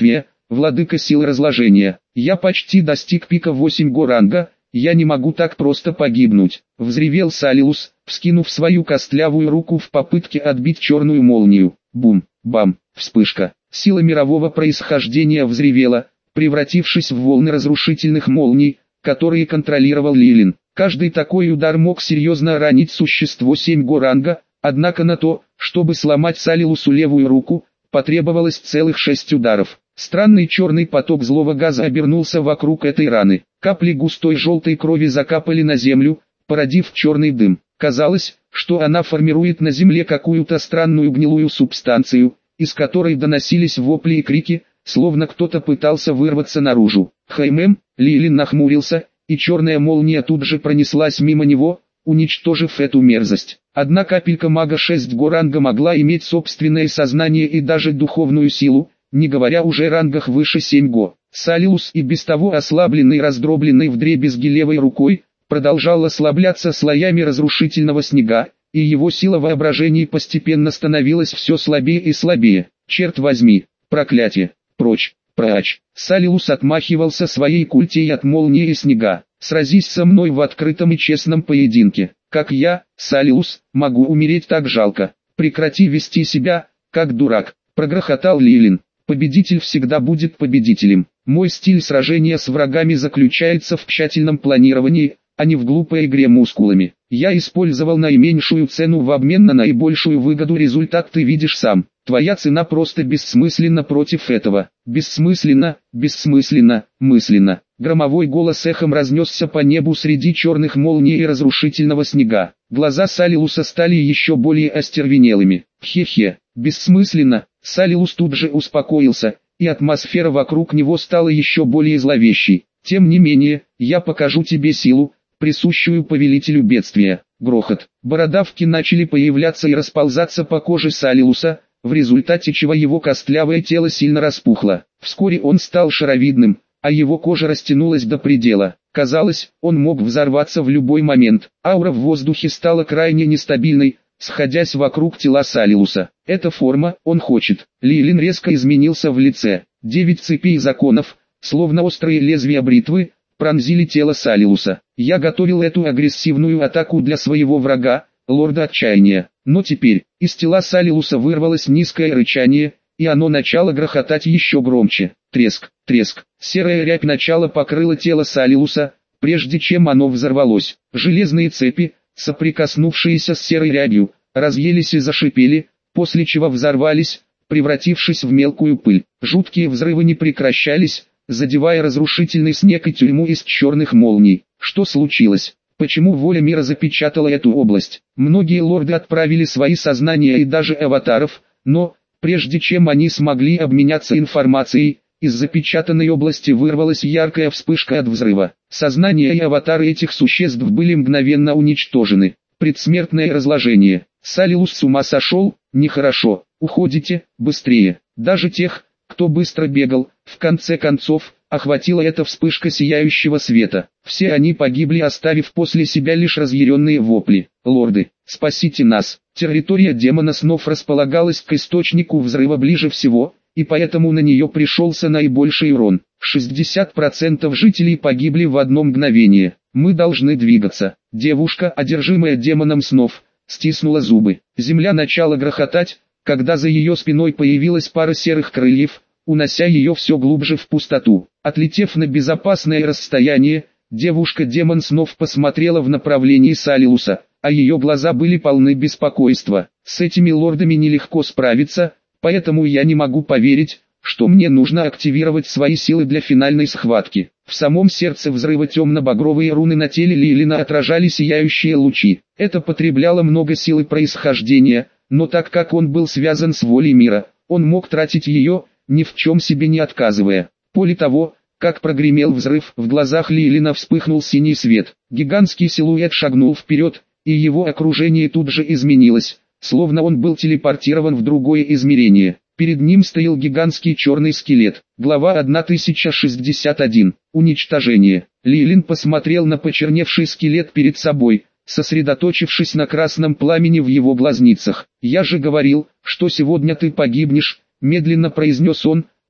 владыка сил разложения. Я почти достиг пика восемь го ранга, я не могу так просто погибнуть. Взревел Салиус, вскинув свою костлявую руку в попытке отбить черную молнию. Бум, бам, вспышка. Сила мирового происхождения взревела, превратившись в волны разрушительных молний, которые контролировал Лилин. Каждый такой удар мог серьезно ранить существо семь го ранга, однако на то, чтобы сломать Салиусу левую руку, потребовалось целых шесть ударов. Странный черный поток злого газа обернулся вокруг этой раны. Капли густой желтой крови закапали на землю, породив черный дым. Казалось, что она формирует на земле какую-то странную гнилую субстанцию, из которой доносились вопли и крики, словно кто-то пытался вырваться наружу. «Хаймем», Лилин нахмурился, и черная молния тут же пронеслась мимо него, уничтожив эту мерзость. Одна капелька мага шесть го ранга могла иметь собственное сознание и даже духовную силу, не говоря уже о рангах выше семь го. Салиус, и без того ослабленный и раздробленный вдребезги левой рукой, продолжал ослабляться слоями разрушительного снега, и его сила воображения постепенно становилась все слабее и слабее. «Черт возьми, проклятие, прочь, прочь!» Салиус отмахивался своей культей от молнии и снега. «Сразись со мной в открытом и честном поединке. Как я, Салиус, могу умереть так жалко. Прекрати вести себя, как дурак», — прогрохотал Лилин. «Победитель всегда будет победителем. Мой стиль сражения с врагами заключается в тщательном планировании, а не в глупой игре мускулами. Я использовал наименьшую цену в обмен на наибольшую выгоду, результат ты видишь сам. Твоя цена просто бессмысленна против этого. Бессмысленно, бессмысленно, мысленно». Громовой голос эхом разнесся по небу среди черных молний и разрушительного снега. Глаза Салиуса стали еще более остервенелыми. «Хе-хе, бессмысленно». Салиус тут же успокоился, и атмосфера вокруг него стала еще более зловещей. «Тем не менее, я покажу тебе силу, присущую повелителю бедствия». Грохот. Бородавки начали появляться и расползаться по коже Салиуса, в результате чего его костлявое тело сильно распухло. Вскоре он стал шаровидным, а его кожа растянулась до предела. Казалось, он мог взорваться в любой момент. Аура в воздухе стала крайне нестабильной, сходясь вокруг тела Салиуса. «Эта форма, он хочет». Лилин резко изменился в лице. Девять цепей законов, словно острые лезвия бритвы, пронзили тело Салиуса. «Я готовил эту агрессивную атаку для своего врага, лорда отчаяния. Но теперь, из тела Салиуса вырвалось низкое рычание, и оно начало грохотать еще громче. Треск, треск. Серая рябь начала покрыла тело Салиуса, прежде чем оно взорвалось. Железные цепи, соприкоснувшиеся с серой рябью, разъелись и зашипели, после чего взорвались, превратившись в мелкую пыль. Жуткие взрывы не прекращались, задевая разрушительный снег и тюрьму из черных молний. Что случилось? Почему воля мира запечатала эту область? Многие лорды отправили свои сознания и даже аватаров, но, прежде чем они смогли обменяться информацией, из запечатанной области вырвалась яркая вспышка от взрыва. Сознания и аватары этих существ были мгновенно уничтожены. Предсмертное разложение. Салиус с ума сошел? Нехорошо. Уходите, быстрее. Даже тех, кто быстро бегал, в конце концов, охватила эта вспышка сияющего света. Все они погибли, оставив после себя лишь разъяренные вопли. «Лорды, спасите нас!» Территория демона снов располагалась к источнику взрыва ближе всего, и поэтому на нее пришелся наибольший урон. шестьдесят процентов жителей погибли в одно мгновение. «Мы должны двигаться». Девушка, одержимая демоном снов, стиснула зубы. Земля начала грохотать, когда за ее спиной появилась пара серых крыльев, унося ее все глубже в пустоту. Отлетев на безопасное расстояние, девушка-демон снов посмотрела в направлении Салиуса, а ее глаза были полны беспокойства. «С этими лордами нелегко справиться, поэтому я не могу поверить, что мне нужно активировать свои силы для финальной схватки». В самом сердце взрыва темно-багровые руны на теле Лилина отражали сияющие лучи. Это потребляло много силы происхождения, но так как он был связан с волей мира, он мог тратить ее, ни в чем себе не отказывая. После того, как прогремел взрыв, в глазах Лилина вспыхнул синий свет. Гигантский силуэт шагнул вперед, и его окружение тут же изменилось, словно он был телепортирован в другое измерение. Перед ним стоял гигантский черный скелет. Глава тысяча шестьдесят один. Уничтожение. Лилин посмотрел на почерневший скелет перед собой, сосредоточившись на красном пламени в его глазницах. «Я же говорил, что сегодня ты погибнешь», — медленно произнес он,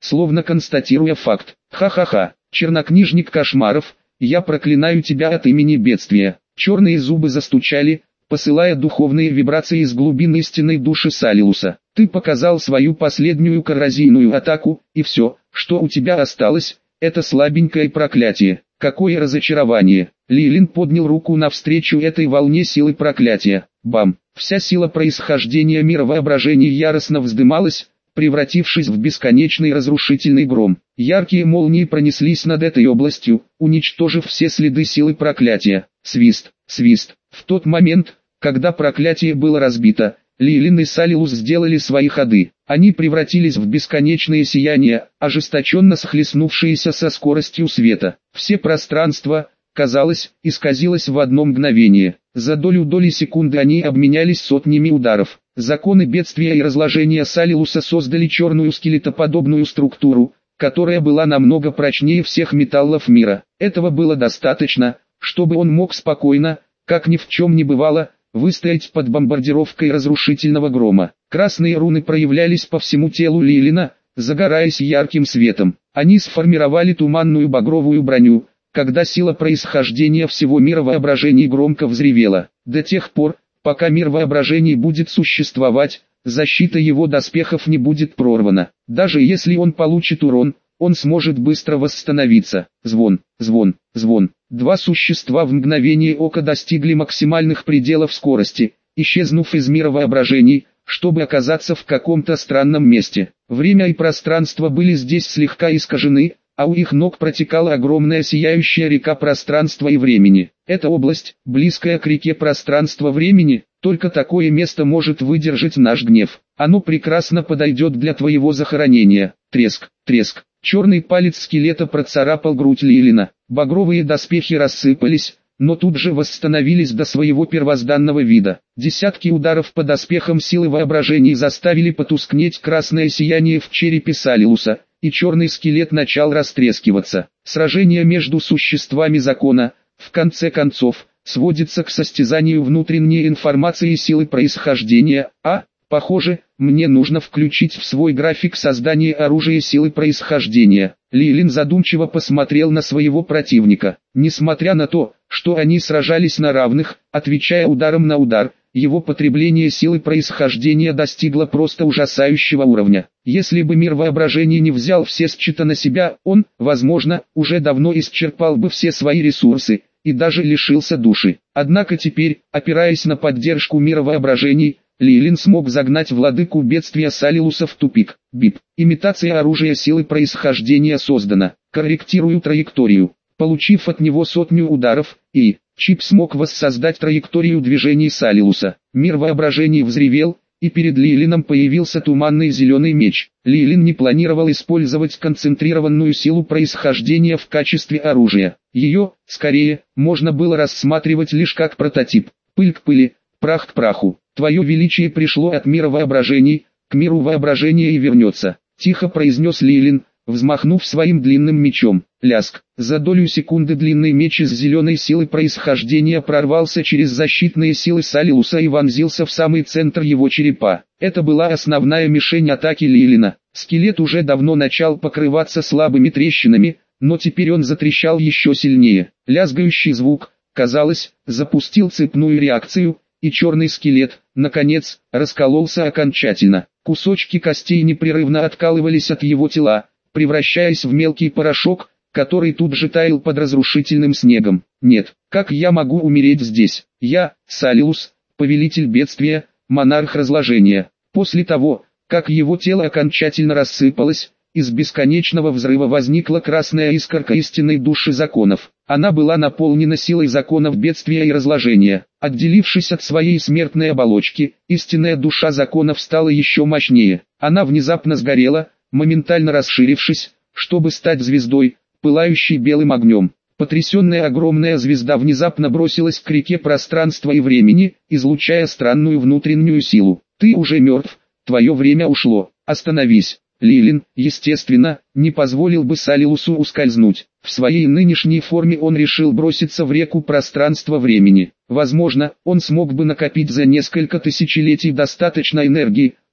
словно констатируя факт. Ха-ха-ха, чернокнижник кошмаров, я проклинаю тебя от имени бедствия. Черные зубы застучали, посылая духовные вибрации из глубин истинной души Салилуса. Ты показал свою последнюю коррозийную атаку, и все, что у тебя осталось, это слабенькое проклятие. Какое разочарование! Лилин поднял руку навстречу этой волне силы проклятия. Бам! Вся сила происхождения мира воображения яростно вздымалась, превратившись в бесконечный разрушительный гром. Яркие молнии пронеслись над этой областью, уничтожив все следы силы проклятия. Свист, свист. В тот момент, когда проклятие было разбито, Лилин и Салилус сделали свои ходы. Они превратились в бесконечное сияние, ожесточенно схлестнувшиеся со скоростью света. Все пространство, казалось, исказилось в одно мгновение. За долю доли секунды они обменялись сотнями ударов. Законы бедствия и разложения Салилуса создали черную скелетоподобную структуру, которая была намного прочнее всех металлов мира. Этого было достаточно, чтобы он мог спокойно, как ни в чем не бывало, выстоять под бомбардировкой разрушительного грома. Красные руны проявлялись по всему телу Лилина, загораясь ярким светом. Они сформировали туманную багровую броню, когда сила происхождения всего мира воображений громко взревела. До тех пор, пока мир воображений будет существовать, защита его доспехов не будет прорвана. Даже если он получит урон, он сможет быстро восстановиться. Звон, звон, звон. Два существа в мгновение ока достигли максимальных пределов скорости, исчезнув из мира воображений, чтобы оказаться в каком-то странном месте. Время и пространство были здесь слегка искажены, а у их ног протекала огромная сияющая река пространства и времени. Эта область, близкая к реке пространства-времени, только такое место может выдержать наш гнев. Оно прекрасно подойдет для твоего захоронения. Треск, треск. Черный палец скелета процарапал грудь Лилина. Багровые доспехи рассыпались, но тут же восстановились до своего первозданного вида. Десятки ударов по доспехам силы воображений заставили потускнеть красное сияние в черепе Салилуса, и черный скелет начал растрескиваться. Сражение между существами закона, в конце концов, сводится к состязанию внутренней информации силы происхождения, а, похоже, мне нужно включить в свой график создание оружия силы происхождения. Лилин задумчиво посмотрел на своего противника. Несмотря на то, что они сражались на равных, отвечая ударом на удар, его потребление силы происхождения достигло просто ужасающего уровня. Если бы мир воображения не взял все счета на себя, он, возможно, уже давно исчерпал бы все свои ресурсы, и даже лишился души. Однако теперь, опираясь на поддержку мира воображений, Лилин смог загнать владыку бедствия Салилуса в тупик. Бип. Имитация оружия силы происхождения создана. Корректирую траекторию. Получив от него сотню ударов, и чип смог воссоздать траекторию движений Салилуса. Мир воображений взревел, и перед Лилином появился туманный зеленый меч. Лилин не планировал использовать концентрированную силу происхождения в качестве оружия. Ее, скорее, можно было рассматривать лишь как прототип. Пыль к пыли, прах к праху. Твое величие пришло от мира воображений, к миру воображения и вернется. Тихо произнес Лилин, взмахнув своим длинным мечом. Ляск. За долю секунды длинный меч из зеленой силы происхождения прорвался через защитные силы Салилуса и вонзился в самый центр его черепа. Это была основная мишень атаки Лилина. Скелет уже давно начал покрываться слабыми трещинами, но теперь он затрещал еще сильнее. Лязгающий звук, казалось, запустил цепную реакцию, и черный скелет, наконец, раскололся окончательно. Кусочки костей непрерывно откалывались от его тела, превращаясь в мелкий порошок, который тут же таял под разрушительным снегом. Нет, как я могу умереть здесь? Я, Салилус, повелитель бедствия, монарх разложения. После того, как его тело окончательно рассыпалось, из бесконечного взрыва возникла красная искорка истинной души законов. Она была наполнена силой законов бедствия и разложения. Отделившись от своей смертной оболочки, истинная душа законов стала еще мощнее. Она внезапно сгорела, моментально расширившись, чтобы стать звездой, пылающей белым огнем. Потрясенная огромная звезда внезапно бросилась к реке пространства и времени, излучая странную внутреннюю силу. Ты уже мертв, твое время ушло, остановись. Лилин, естественно, не позволил бы Салилусу ускользнуть. В своей нынешней форме он решил броситься в реку пространства-времени. Возможно, он смог бы накопить за несколько тысячелетий достаточно энергии,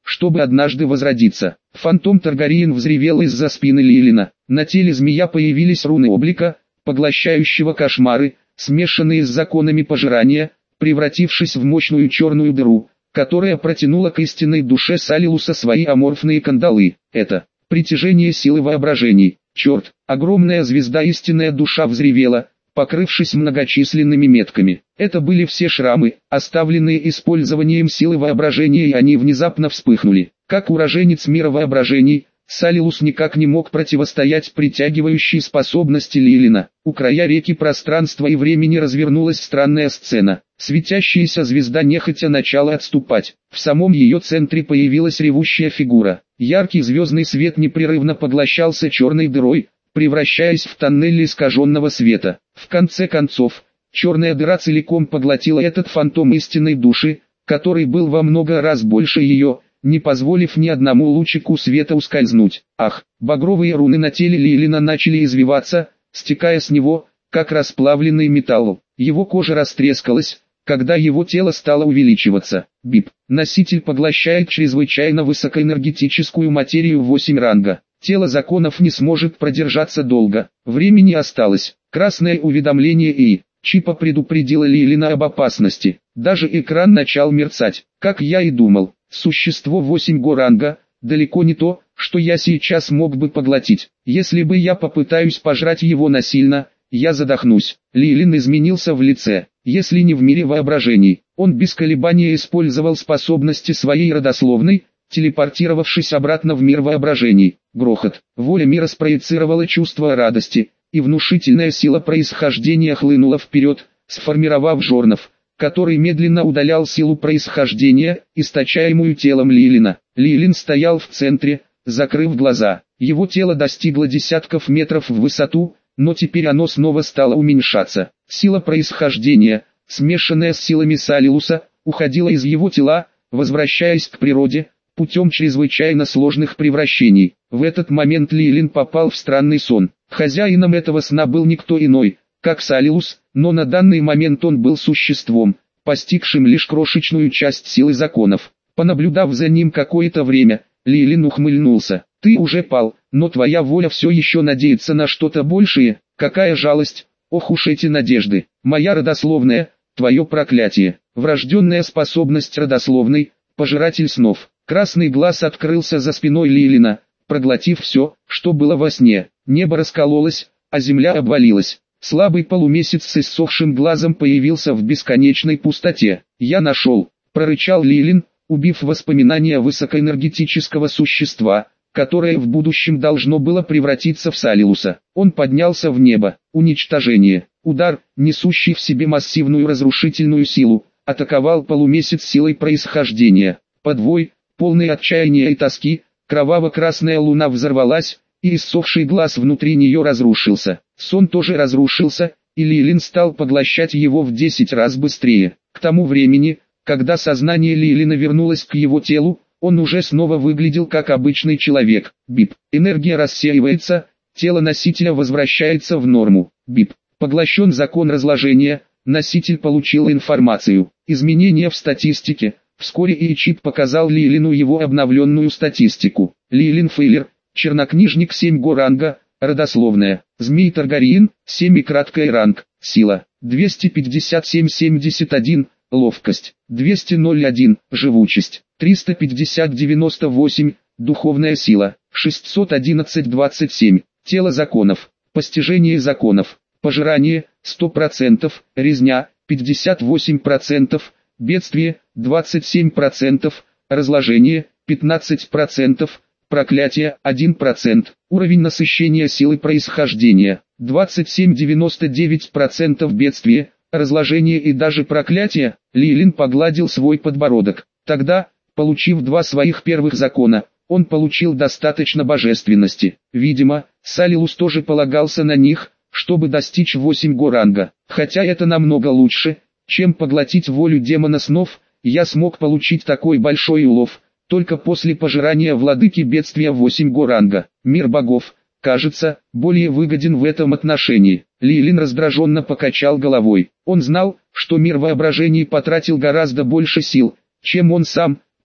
чтобы однажды возродиться. Фантом Таргариен взревел из-за спины Лилина. На теле змея появились руны облика, поглощающего кошмары, смешанные с законами пожирания, превратившись в мощную черную дыру, которая протянула к истинной душе Салилуса свои аморфные кандалы. Это притяжение силы воображений. Черт, огромная звезда истинная душа взревела, покрывшись многочисленными метками. Это были все шрамы, оставленные использованием силы воображения, и они внезапно вспыхнули. Как уроженец мира воображений, Салилус никак не мог противостоять притягивающей способности Лилина. У края реки пространства и времени развернулась странная сцена. Светящаяся звезда нехотя начала отступать. В самом ее центре появилась ревущая фигура. Яркий звездный свет непрерывно поглощался черной дырой, превращаясь в тоннель искаженного света. В конце концов, черная дыра целиком поглотила этот фантом истинной души, который был во много раз больше ее, не позволив ни одному лучику света ускользнуть. Ах, багровые руны на теле Лилина начали извиваться, стекая с него, как расплавленный металл. Его кожа растрескалась, когда его тело стало увеличиваться. Бип. Носитель поглощает чрезвычайно высокоэнергетическую материю восемь ранга. Тело законов не сможет продержаться долго. Времени осталось. Красное уведомление и чипа предупредило Лилина об опасности. Даже экран начал мерцать. Как я и думал, существо восемь го ранга, далеко не то, что я сейчас мог бы поглотить. Если бы я попытаюсь пожрать его насильно, я задохнусь. Лилин изменился в лице. Если не в мире воображений, он без колебания использовал способности своей родословной, телепортировавшись обратно в мир воображений. Грохот. Воля мира спроецировала чувство радости, и внушительная сила происхождения хлынула вперед, сформировав жорнов, который медленно удалял силу происхождения, источаемую телом Лилина. Лилин стоял в центре, закрыв глаза. Его тело достигло десятков метров в высоту, но теперь оно снова стало уменьшаться. Сила происхождения, смешанная с силами Салилуса, уходила из его тела, возвращаясь к природе, путем чрезвычайно сложных превращений. В этот момент Лилин попал в странный сон. Хозяином этого сна был никто иной, как Салилус, но на данный момент он был существом, постигшим лишь крошечную часть силы законов. Понаблюдав за ним какое-то время, Лилин ухмыльнулся. «Ты уже пал, но твоя воля все еще надеется на что-то большее. Какая жалость! Ох уж эти надежды! Моя родословная, твое проклятие, врожденная способность родословной, пожиратель снов». Красный глаз открылся за спиной Лилина, проглотив все, что было во сне. Небо раскололось, а земля обвалилась. Слабый полумесяц с иссохшим глазом появился в бесконечной пустоте. «Я нашел», — прорычал Лилин, убив воспоминания высокоэнергетического существа, которое в будущем должно было превратиться в Салилуса. Он поднялся в небо. Уничтожение. Удар, несущий в себе массивную разрушительную силу, атаковал полумесяц силой происхождения. Подвой, полный отчаяния и тоски, кроваво-красная луна взорвалась, и иссохший глаз внутри нее разрушился. Сон тоже разрушился, и Лилин стал поглощать его в десять раз быстрее. К тому времени, когда сознание Лилина вернулось к его телу, он уже снова выглядел как обычный человек. Бип. Энергия рассеивается, тело носителя возвращается в норму. Бип. Поглощен закон разложения, носитель получил информацию. Изменения в статистике. Вскоре и-чип показал Лилину его обновленную статистику. Лилин Фейлер, чернокнижник семь го ранга, родословная. Змей Таргариен, семь и краткая ранг, сила, двести пятьдесят семь семьдесят один, ловкость, двести ноль один, живучесть, триста пятьдесят девяносто восемь, духовная сила, шестьсот одиннадцать двадцать семь, тело законов, постижение законов, пожирание, сто процентов, резня, пятьдесят восемь процентов, бедствие, двадцать семь процентов, разложение, пятнадцать процентов, проклятие, один процент, уровень насыщения силы происхождения, двадцать семь девяносто девять процентов бедствия, разложение и даже проклятие. Лилин погладил свой подбородок. Тогда, получив два своих первых закона, он получил достаточно божественности. Видимо, Салилус тоже полагался на них, чтобы достичь восемь го ранга. Хотя это намного лучше, чем поглотить волю демона снов, я смог получить такой большой улов, только после пожирания владыки бедствия восемь го ранга. Мир богов, кажется, более выгоден в этом отношении. Лилин раздраженно покачал головой. Он знал, что мир воображений потратил гораздо больше сил, чем он сам,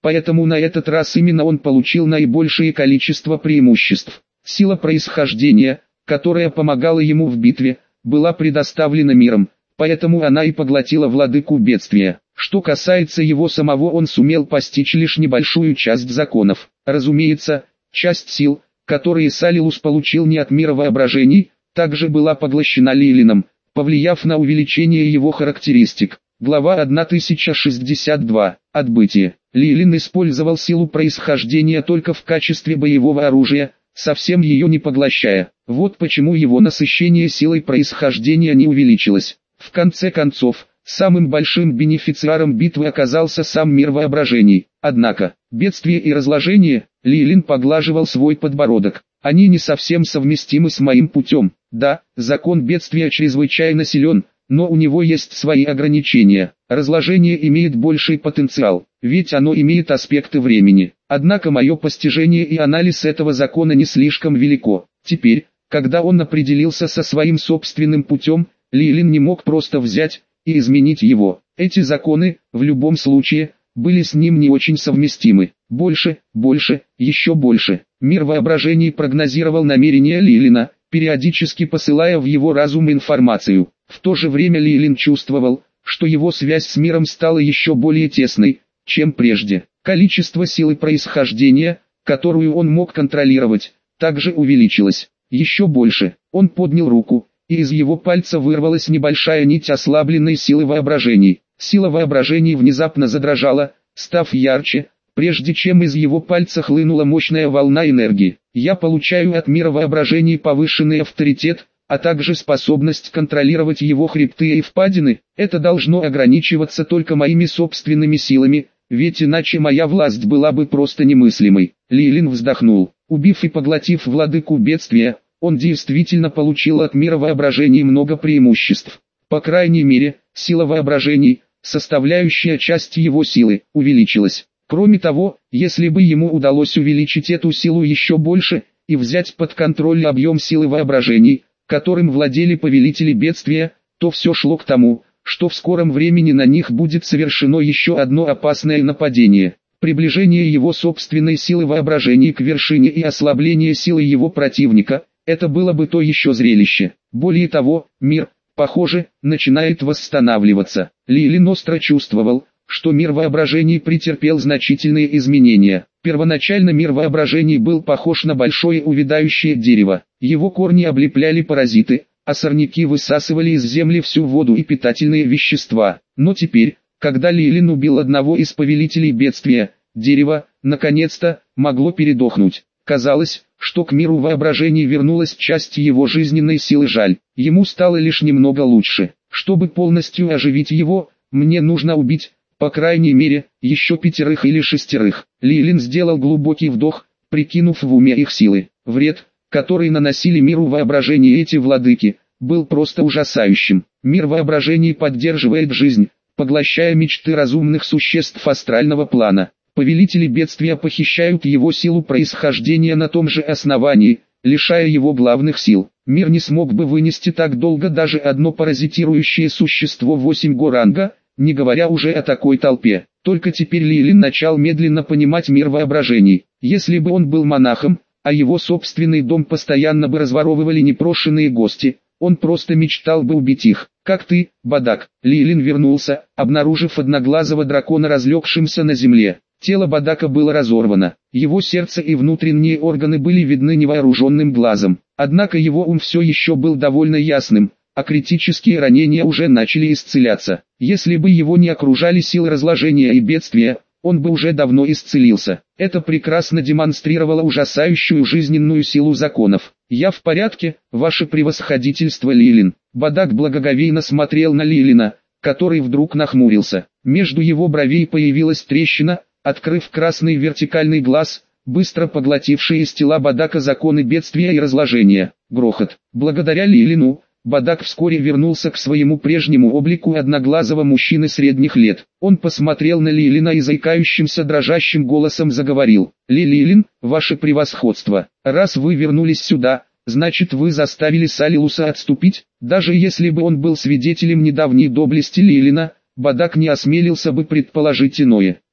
поэтому на этот раз именно он получил наибольшее количество преимуществ. Сила происхождения, которая помогала ему в битве, была предоставлена миром, поэтому она и поглотила владыку бедствия. Что касается его самого, он сумел постичь лишь небольшую часть законов. Разумеется, часть сил, которые Салилус получил не от мира воображений, также была поглощена Лилином, повлияв на увеличение его характеристик. Глава тысяча шестьдесят два. Отбытие. Лилин использовал силу происхождения только в качестве боевого оружия, совсем ее не поглощая. Вот почему его насыщение силой происхождения не увеличилось. В конце концов, самым большим бенефициаром битвы оказался сам мир воображений. Однако, бедствие и разложение, Лилин поглаживал свой подбородок. Они не совсем совместимы с моим путем. Да, закон бедствия чрезвычайно силен, но у него есть свои ограничения. Разложение имеет больший потенциал, ведь оно имеет аспекты времени. Однако мое постижение и анализ этого закона не слишком велико. Теперь, когда он определился со своим собственным путем, Лилин не мог просто взять и изменить его. Эти законы, в любом случае, были с ним не очень совместимы. Больше, больше, еще больше. Мир воображений прогнозировал намерения Лилина, периодически посылая в его разум информацию. В то же время Лилин чувствовал, что его связь с миром стала еще более тесной, чем прежде. Количество силы происхождения, которую он мог контролировать, также увеличилось. Еще больше. Он поднял руку, и из его пальца вырвалась небольшая нить ослабленной силы воображений. Сила воображений внезапно задрожала, став ярче, прежде чем из его пальца хлынула мощная волна энергии. Я получаю от мира воображений повышенный авторитет, а также способность контролировать его хребты и впадины. Это должно ограничиваться только моими собственными силами, ведь иначе моя власть была бы просто немыслимой. Лилин вздохнул. Убив и поглотив владыку бедствия, он действительно получил от мира воображений много преимуществ. По крайней мере, сила воображений, составляющая часть его силы, увеличилась. Кроме того, если бы ему удалось увеличить эту силу еще больше, и взять под контроль объем силы воображений, которым владели повелители бедствия, то все шло к тому, что в скором времени на них будет совершено еще одно опасное нападение. Приближение его собственной силы воображений к вершине и ослабление силы его противника, это было бы то еще зрелище. Более того, мир, похоже, начинает восстанавливаться. Лилин остро чувствовал, что мир воображений претерпел значительные изменения. Первоначально мир воображений был похож на большое увядающее дерево. Его корни облепляли паразиты, а сорняки высасывали из земли всю воду и питательные вещества. Но теперь, когда Лилин убил одного из повелителей бедствия, дерево, наконец-то, могло передохнуть. Казалось, что к миру воображений вернулась часть его жизненной силы. Жаль, ему стало лишь немного лучше. Чтобы полностью оживить его, мне нужно убить, по крайней мере, еще пятерых или шестерых. Лилин сделал глубокий вдох, прикинув в уме их силы. Вред, который наносили миру воображения эти владыки, был просто ужасающим. Мир воображений поддерживает жизнь, поглощая мечты разумных существ астрального плана. Повелители бедствия похищают его силу происхождения на том же основании, лишая его главных сил. Мир не смог бы вынести так долго даже одно паразитирующее существо восемь го ранга, не говоря уже о такой толпе. Только теперь Лилин начал медленно понимать мир воображений. Если бы он был монахом, а его собственный дом постоянно бы разворовывали непрошенные гости, он просто мечтал бы убить их. «Как ты, Бадак?» Лилин вернулся, обнаружив одноглазого дракона разлегшимся на земле. Тело Бадака было разорвано, его сердце и внутренние органы были видны невооруженным глазом. Однако его ум все еще был довольно ясным, а критические ранения уже начали исцеляться. Если бы его не окружали силы разложения и бедствия, он бы уже давно исцелился. Это прекрасно демонстрировало ужасающую жизненную силу законов. «Я в порядке, ваше превосходительство, Лилин». Бадак благоговейно смотрел на Лилина, который вдруг нахмурился. Между его бровей появилась трещина, открыв красный вертикальный глаз, быстро поглотивший из тела Бадака законы бедствия и разложения. Грохот. Благодаря Лилину, Бадак вскоре вернулся к своему прежнему облику одноглазого мужчины средних лет. Он посмотрел на Лилина и заикающимся дрожащим голосом заговорил. «Ли Лилин, ваше превосходство, раз вы вернулись сюда, значит вы заставили Салилуса отступить?» Даже если бы он был свидетелем недавней доблести Лилина, Бадак не осмелился бы предположить иное.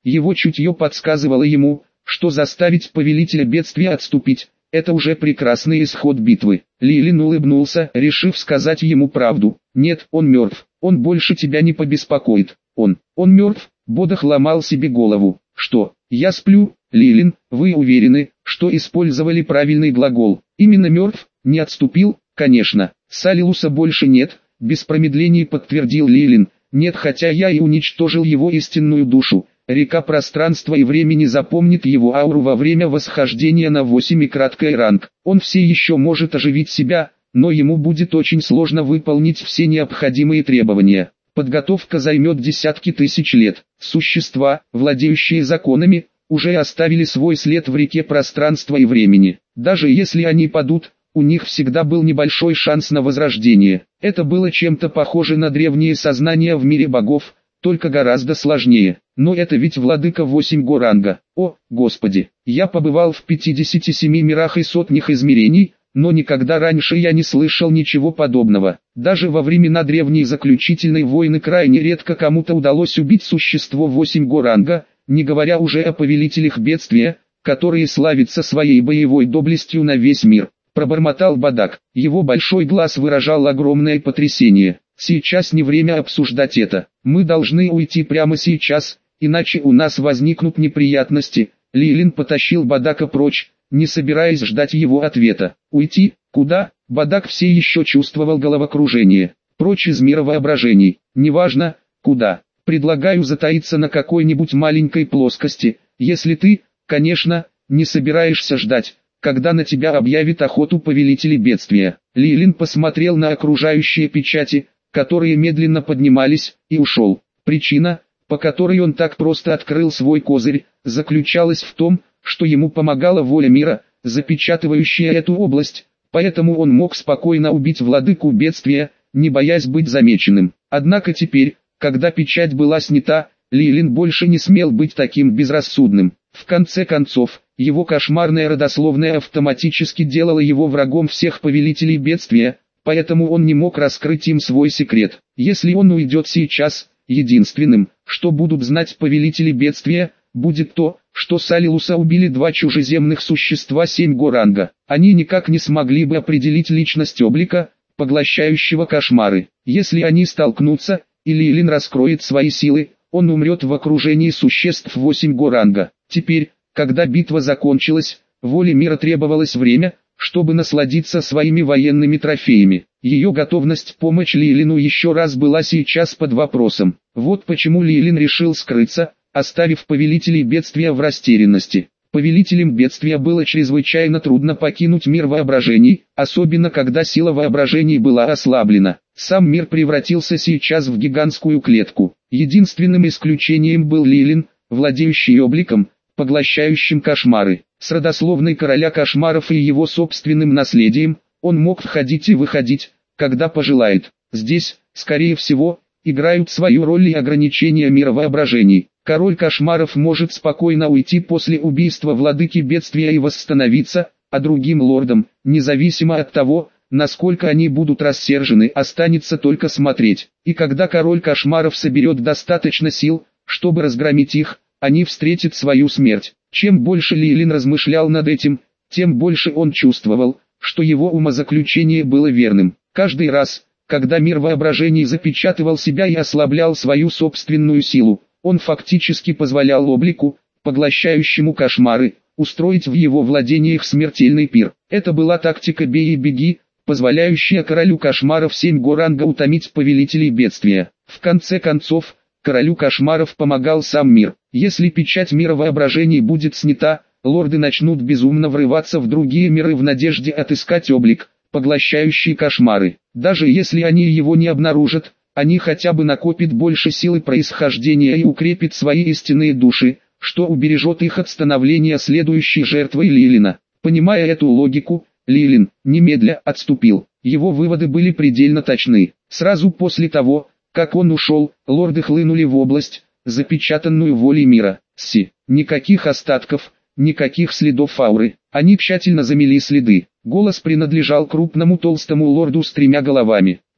Его чутье подсказывало ему, что заставить повелителя бедствия отступить – это уже прекрасный исход битвы. Лилин улыбнулся, решив сказать ему правду. «Нет, он мертв, он больше тебя не побеспокоит. Он, он мертв?» Бодах ломал себе голову. «Что, я сплю?» «Лилин, вы уверены, что использовали правильный глагол? Именно мертв, не отступил?» «Конечно, Салилуса больше нет», без промедлений подтвердил Лилин. «Нет, хотя я и уничтожил его истинную душу. Река пространства и времени запомнит его ауру во время восхождения на восемь и краткий ранг. Он все еще может оживить себя, но ему будет очень сложно выполнить все необходимые требования. Подготовка займет десятки тысяч лет. Существа, владеющие законами, уже оставили свой след в реке пространства и времени. Даже если они падут, у них всегда был небольшой шанс на возрождение. Это было чем-то похоже на древние сознания в мире богов, только гораздо сложнее. Но это ведь владыка восемь го ранга. О, Господи, я побывал в пятидесяти семи мирах и сотнях измерений, но никогда раньше я не слышал ничего подобного. Даже во времена древней заключительной войны крайне редко кому-то удалось убить существо восемь го ранга, не говоря уже о повелителях бедствия, которые славятся своей боевой доблестью на весь мир. Пробормотал Бодах. Его большой глаз выражал огромное потрясение. «Сейчас не время обсуждать это. Мы должны уйти прямо сейчас, иначе у нас возникнут неприятности». Лилин потащил Бодаха прочь, не собираясь ждать его ответа. «Уйти? Куда?» Бодах все еще чувствовал головокружение. «Прочь из мира воображений. Неважно, куда. Предлагаю затаиться на какой-нибудь маленькой плоскости, если ты, конечно, не собираешься ждать, когда на тебя объявит охоту повелители бедствия». Лилин посмотрел на окружающие печати, которые медленно поднимались, и ушел. Причина, по которой он так просто открыл свой козырь, заключалась в том, что ему помогала воля мира, запечатывающая эту область, поэтому он мог спокойно убить владыку бедствия, не боясь быть замеченным. Однако теперь, когда печать была снята, Лилин больше не смел быть таким безрассудным. В конце концов, его кошмарная родословная автоматически делала его врагом всех повелителей бедствия, поэтому он не мог раскрыть им свой секрет. Если он уйдет сейчас, единственным, что будут знать повелители бедствия, будет то, что Салилуса убили два чужеземных существа семь го ранга. Они никак не смогли бы определить личность облика, поглощающего кошмары. Если они столкнутся, и Лилин раскроет свои силы, он умрет в окружении существ восемь го ранга. Теперь, когда битва закончилась, воле мира требовалось время, чтобы насладиться своими военными трофеями. Ее готовность помочь Лилину еще раз была сейчас под вопросом. Вот почему Лилин решил скрыться, оставив повелителей бедствия в растерянности. Повелителям бедствия было чрезвычайно трудно покинуть мир воображений, особенно когда сила воображений была ослаблена. Сам мир превратился сейчас в гигантскую клетку. Единственным исключением был Лилин, владеющий обликом, поглощающим кошмары. С родословной короля кошмаров и его собственным наследием, он мог входить и выходить, когда пожелает. Здесь, скорее всего, играют свою роль и ограничения мира воображений. Король кошмаров может спокойно уйти после убийства владыки бедствия и восстановиться, а другим лордам, независимо от того, насколько они будут рассержены, останется только смотреть. И когда король кошмаров соберет достаточно сил, чтобы разгромить их, они встретят свою смерть. Чем больше Лилин размышлял над этим, тем больше он чувствовал, что его умозаключение было верным. Каждый раз, когда мир воображений запечатывал себя и ослаблял свою собственную силу, он фактически позволял облику, поглощающему кошмары, устроить в его владениях смертельный пир. Это была тактика «бей и беги», позволяющая королю кошмаров семь го ранга утомить повелителей бедствия. В конце концов, королю кошмаров помогал сам мир. Если печать мира воображений будет снята, лорды начнут безумно врываться в другие миры в надежде отыскать облик, поглощающий кошмары. Даже если они его не обнаружат, они хотя бы накопят больше силы происхождения и укрепят свои истинные души, что убережет их от становления следующей жертвой Лилина. Понимая эту логику, Лилин, немедля, отступил. Его выводы были предельно точны. Сразу после того, как он ушел, лорды хлынули в область, запечатанную волей мира. Си. Никаких остатков, никаких следов ауры. Они тщательно замели следы. Голос принадлежал крупному толстому лорду с тремя головами.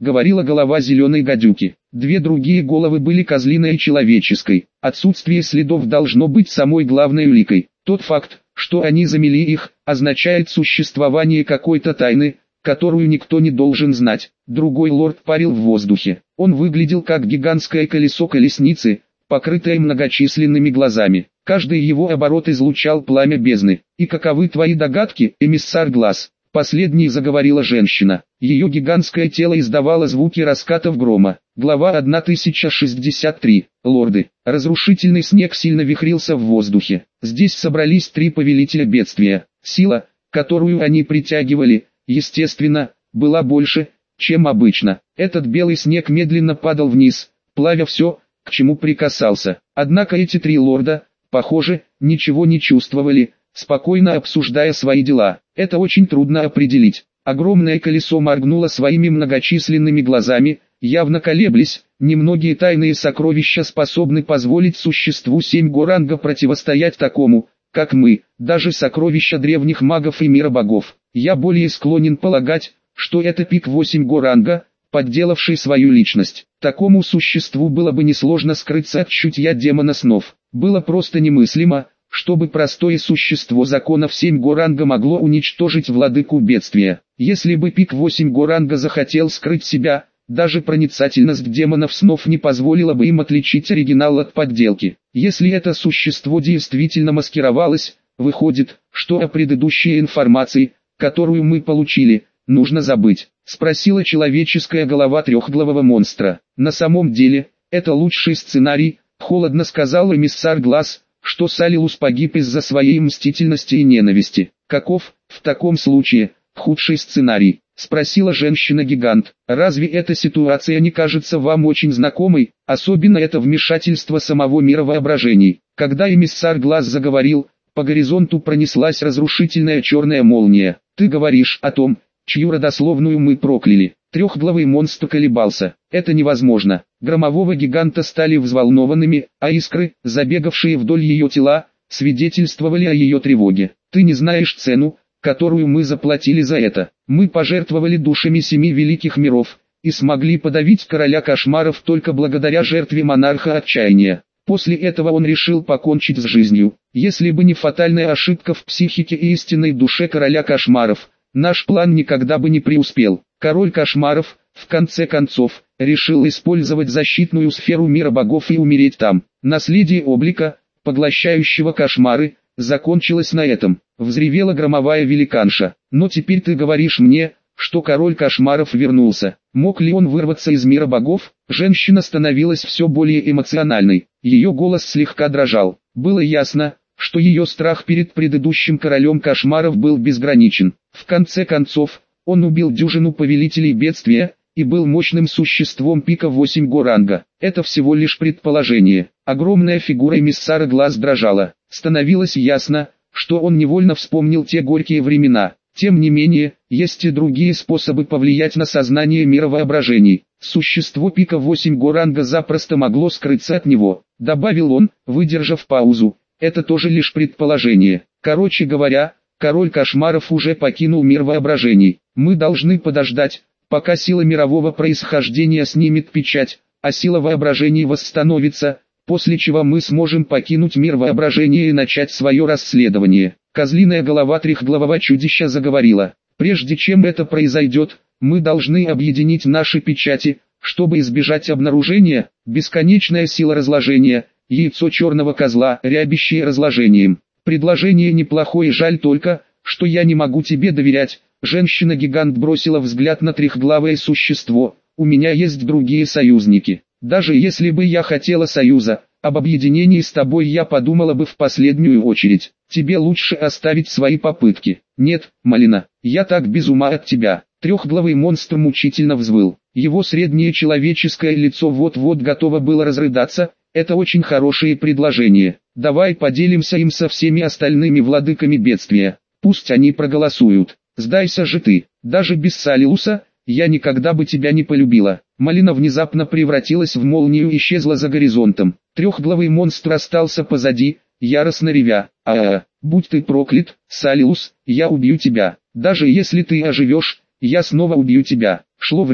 говорила голова зеленой гадюки. Две другие головы были козлиной и человеческой. Отсутствие следов должно быть самой главной уликой. Тот факт, что они замели их, означает существование какой-то тайны, которую никто не должен знать. Другой лорд парил в воздухе. Он выглядел как гигантское колесо колесницы, покрытое многочисленными глазами. Каждый его оборот излучал пламя бездны. «И каковы твои догадки, эмиссар глаз?» Последней заговорила женщина. Ее гигантское тело издавало звуки раскатов грома. Глава тысяча шестьдесят три. Лорды. Разрушительный снег сильно вихрился в воздухе. Здесь собрались три повелителя бедствия. Сила, которую они притягивали, естественно, была больше, чем обычно. Этот белый снег медленно падал вниз, плавя все, к чему прикасался. Однако эти три лорда, похоже, ничего не чувствовали, спокойно обсуждая свои дела. Это очень трудно определить. Огромное колесо моргнуло своими многочисленными глазами, явно колеблясь. Немногие тайные сокровища способны позволить существу семь горанга противостоять такому, как мы, даже сокровища древних магов и мира богов. Я более склонен полагать, что это пик восемь горанга, подделавший свою личность. Такому существу было бы несложно скрыться от чутья демона снов. Было просто немыслимо, чтобы простое существо законов семь горанга могло уничтожить владыку бедствия. Если бы пик восемь горанга захотел скрыть себя, даже проницательность демонов снов не позволила бы им отличить оригинал от подделки. Если это существо действительно маскировалось, выходит, что о предыдущей информации, которую мы получили, нужно забыть, спросила человеческая голова трехглавого монстра. На самом деле, это лучший сценарий, холодно сказал эмиссар глаз, что Салилус погиб из-за своей мстительности и ненависти. Каков, в таком случае, худший сценарий? Спросила женщина-гигант. Разве эта ситуация не кажется вам очень знакомой, особенно это вмешательство самого мира воображений? Когда эмиссар глаз заговорил, по горизонту пронеслась разрушительная черная молния. Ты говоришь о том, чью родословную мы прокляли. Трехглавый монстр колебался. Это невозможно. Громового гиганта стали взволнованными, а искры, забегавшие вдоль ее тела, свидетельствовали о ее тревоге. Ты не знаешь цену, которую мы заплатили за это. Мы пожертвовали душами семи великих миров, и смогли подавить короля кошмаров только благодаря жертве монарха отчаяния. После этого он решил покончить с жизнью. Если бы не фатальная ошибка в психике и истинной душе короля кошмаров, наш план никогда бы не преуспел. Король кошмаров, в конце концов, решил использовать защитную сферу мира богов и умереть там. Наследие облика, поглощающего кошмары, закончилось на этом. Взревела громовая великанша. Но теперь ты говоришь мне, что король кошмаров вернулся. Мог ли он вырваться из мира богов? Женщина становилась все более эмоциональной. Ее голос слегка дрожал. Было ясно, что ее страх перед предыдущим королем кошмаров был безграничен. В конце концов, он убил дюжину повелителей бедствия, и был мощным существом пика восемь горанга. Это всего лишь предположение. Огромная фигура эмиссара глаз дрожала. Становилось ясно, что он невольно вспомнил те горькие времена. Тем не менее, есть и другие способы повлиять на сознание мира воображений. Существо пика восемь горанга запросто могло скрыться от него, добавил он, выдержав паузу. Это тоже лишь предположение. Короче говоря, король кошмаров уже покинул мир воображений. Мы должны подождать, пока сила мирового происхождения снимет печать, а сила воображений восстановится, после чего мы сможем покинуть мир воображения и начать свое расследование. Козлиная голова трехглавого чудища заговорила. Прежде чем это произойдет, мы должны объединить наши печати, чтобы избежать обнаружения. Бесконечная сила разложения, яйцо черного козла, рябящее разложением. Предложение неплохое, жаль только, что я не могу тебе доверять. Женщина-гигант бросила взгляд на трехглавое существо. У меня есть другие союзники. Даже если бы я хотела союза, об объединении с тобой я подумала бы в последнюю очередь. Тебе лучше оставить свои попытки. Нет, Малина, я так без ума от тебя. Трехглавый монстр мучительно взвыл. Его среднее человеческое лицо вот-вот готово было разрыдаться. Это очень хорошее предложение. Давай поделимся им со всеми остальными владыками бедствия. Пусть они проголосуют. Сдайся же ты. Даже без Салиуса, я никогда бы тебя не полюбила. Малина внезапно превратилась в молнию и исчезла за горизонтом. Трехглавый монстр остался позади, яростно ревя. А-а-а, будь ты проклят, Салиус, я убью тебя. Даже если ты оживешь, я снова убью тебя. Шло время.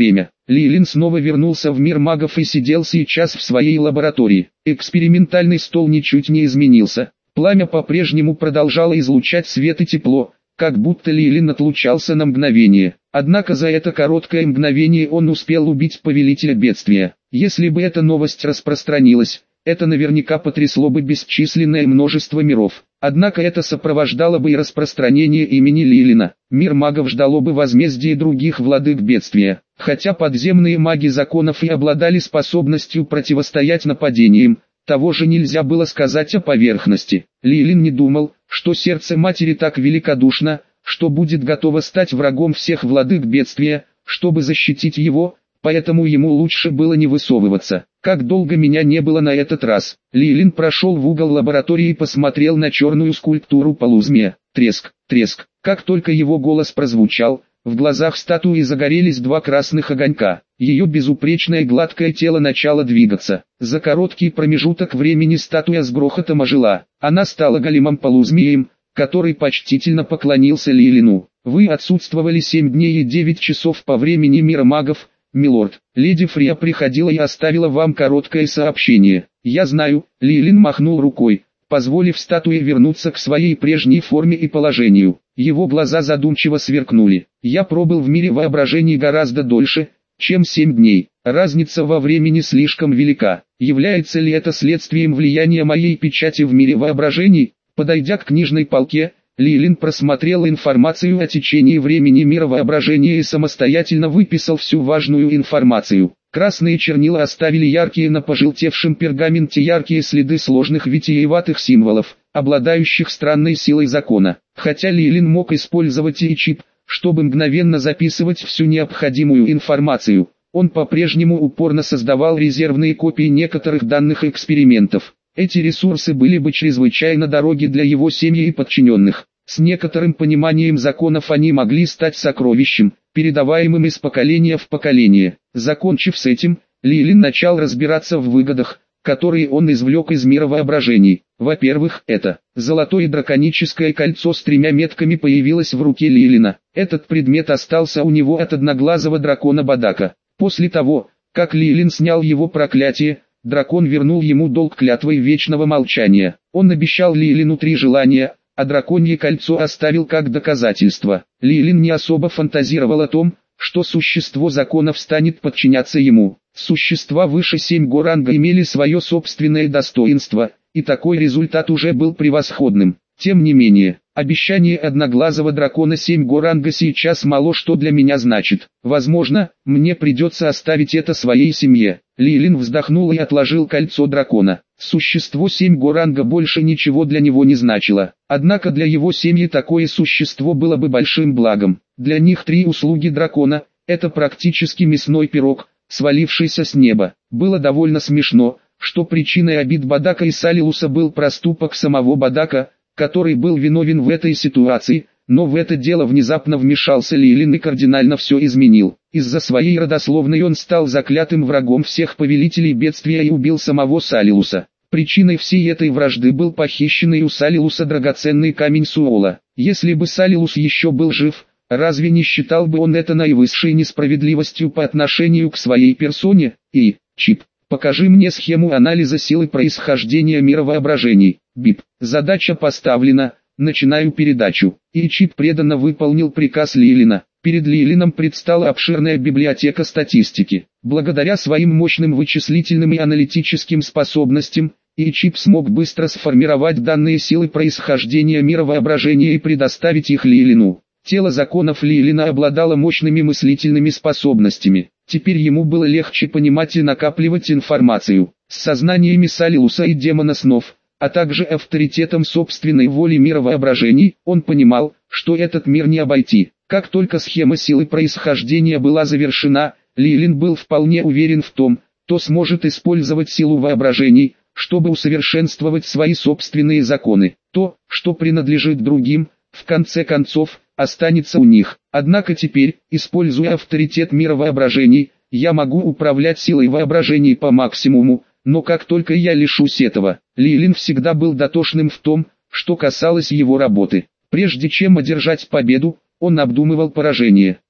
Лилин снова вернулся в мир магов и сидел сейчас в своей лаборатории. Экспериментальный стол ничуть не изменился. Пламя по-прежнему продолжало излучать свет и тепло, как будто Лилин отлучался на мгновение. Однако за это короткое мгновение он успел убить повелителя бедствия. Если бы эта новость распространилась, это наверняка потрясло бы бесчисленное множество миров. Однако это сопровождало бы и распространение имени Лилина. Мир магов ждало бы возмездия других владык бедствия. Хотя подземные маги законов и обладали способностью противостоять нападениям, того же нельзя было сказать о поверхности. Лилин не думал, что сердце матери так великодушно, что будет готово стать врагом всех владык бедствия, чтобы защитить его, поэтому ему лучше было не высовываться. Как долго меня не было на этот раз. Лилин прошел в угол лаборатории и посмотрел на черную скульптуру полузмея. Треск, треск. Как только его голос прозвучал, в глазах статуи загорелись два красных огонька. Ее безупречное гладкое тело начало двигаться. За короткий промежуток времени статуя с грохотом ожила. Она стала големом полузмеем, который почтительно поклонился Лилину. «Вы отсутствовали семь дней и девять часов по времени мира магов, милорд. Леди Фрия приходила и оставила вам короткое сообщение». «Я знаю», — Лилин махнул рукой, позволив статуе вернуться к своей прежней форме и положению. Его глаза задумчиво сверкнули. «Я пробыл в мире воображений гораздо дольше, чем семь дней. Разница во времени слишком велика. Является ли это следствием влияния моей печати в мире воображений?» Подойдя к книжной полке, Лилин просмотрел информацию о течении времени мира воображения и самостоятельно выписал всю важную информацию. Красные чернила оставили яркие на пожелтевшем пергаменте яркие следы сложных витиеватых символов, обладающих странной силой закона. Хотя Лилин мог использовать и чип, чтобы мгновенно записывать всю необходимую информацию, он по-прежнему упорно создавал резервные копии некоторых данных экспериментов. Эти ресурсы были бы чрезвычайно дороги для его семьи и подчиненных. С некоторым пониманием законов они могли стать сокровищем, передаваемым из поколения в поколение. Закончив с этим, Лилин начал разбираться в выгодах, которые он извлек из мира воображений. Во-первых, это золотое драконическое кольцо с тремя метками появилось в руке Лилина. Этот предмет остался у него от одноглазого дракона Бадака. После того, как Лилин снял его проклятие, дракон вернул ему долг клятвой вечного молчания. Он обещал Лилину три желания, а драконье кольцо оставил как доказательство. Лилин не особо фантазировал о том, что существо законов станет подчиняться ему. Существа выше семь го ранга имели свое собственное достоинство, и такой результат уже был превосходным. Тем не менее, обещание одноглазого дракона семь го ранга сейчас мало что для меня значит. Возможно, мне придется оставить это своей семье. Лилин вздохнул и отложил кольцо дракона. Существо семь го ранга больше ничего для него не значило. Однако для его семьи такое существо было бы большим благом. Для них три услуги дракона – это практически мясной пирог, свалившийся с неба. Было довольно смешно, что причиной обид Бадака и Салилуса был проступок самого Бадака, который был виновен в этой ситуации, но в это дело внезапно вмешался Лилин и кардинально все изменил. Из-за своей родословной он стал заклятым врагом всех повелителей бедствия и убил самого Салилуса. Причиной всей этой вражды был похищенный у Салилуса драгоценный камень Суола. Если бы Салилус еще был жив, разве не считал бы он это наивысшей несправедливостью по отношению к своей персоне? И, Чип, покажи мне схему анализа силы происхождения мира воображений. Бип. Задача поставлена, начинаю передачу. И Чип преданно выполнил приказ Лилина. Перед Лилином предстала обширная библиотека статистики. Благодаря своим мощным вычислительным и аналитическим способностям, И Чип смог быстро сформировать данные силы происхождения мира воображения и предоставить их Лилину. Тело законов Лилина обладало мощными мыслительными способностями. Теперь ему было легче понимать и накапливать информацию. С сознаниями Салилуса и демона снов, а также авторитетом собственной воли мира воображений, он понимал, что этот мир не обойти. Как только схема силы происхождения была завершена, Лилин был вполне уверен в том, что сможет использовать силу воображений, чтобы усовершенствовать свои собственные законы. То, что принадлежит другим, в конце концов, останется у них. Однако теперь, используя авторитет мира воображений, я могу управлять силой воображений по максимуму, но как только я лишусь этого, Лилин всегда был дотошным в том, что касалось его работы. Прежде чем одержать победу, он обдумывал поражение.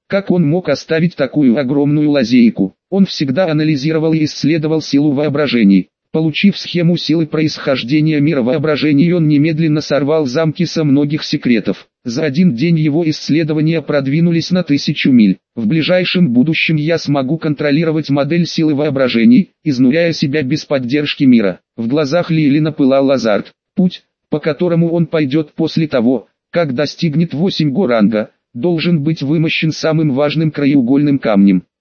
Как он мог оставить такую огромную лазейку? Он всегда анализировал и исследовал силу воображений. Получив схему силы происхождения мира воображений, он немедленно сорвал замки со многих секретов. За один день его исследования продвинулись на тысячу миль. В ближайшем будущем я смогу контролировать модель силы воображений, изнуряя себя без поддержки мира. В глазах Лейлина пылал азарт. Путь, по которому он пойдет после того, как достигнет восемь го ранга, должен быть вымощен самым важным краеугольным камнем.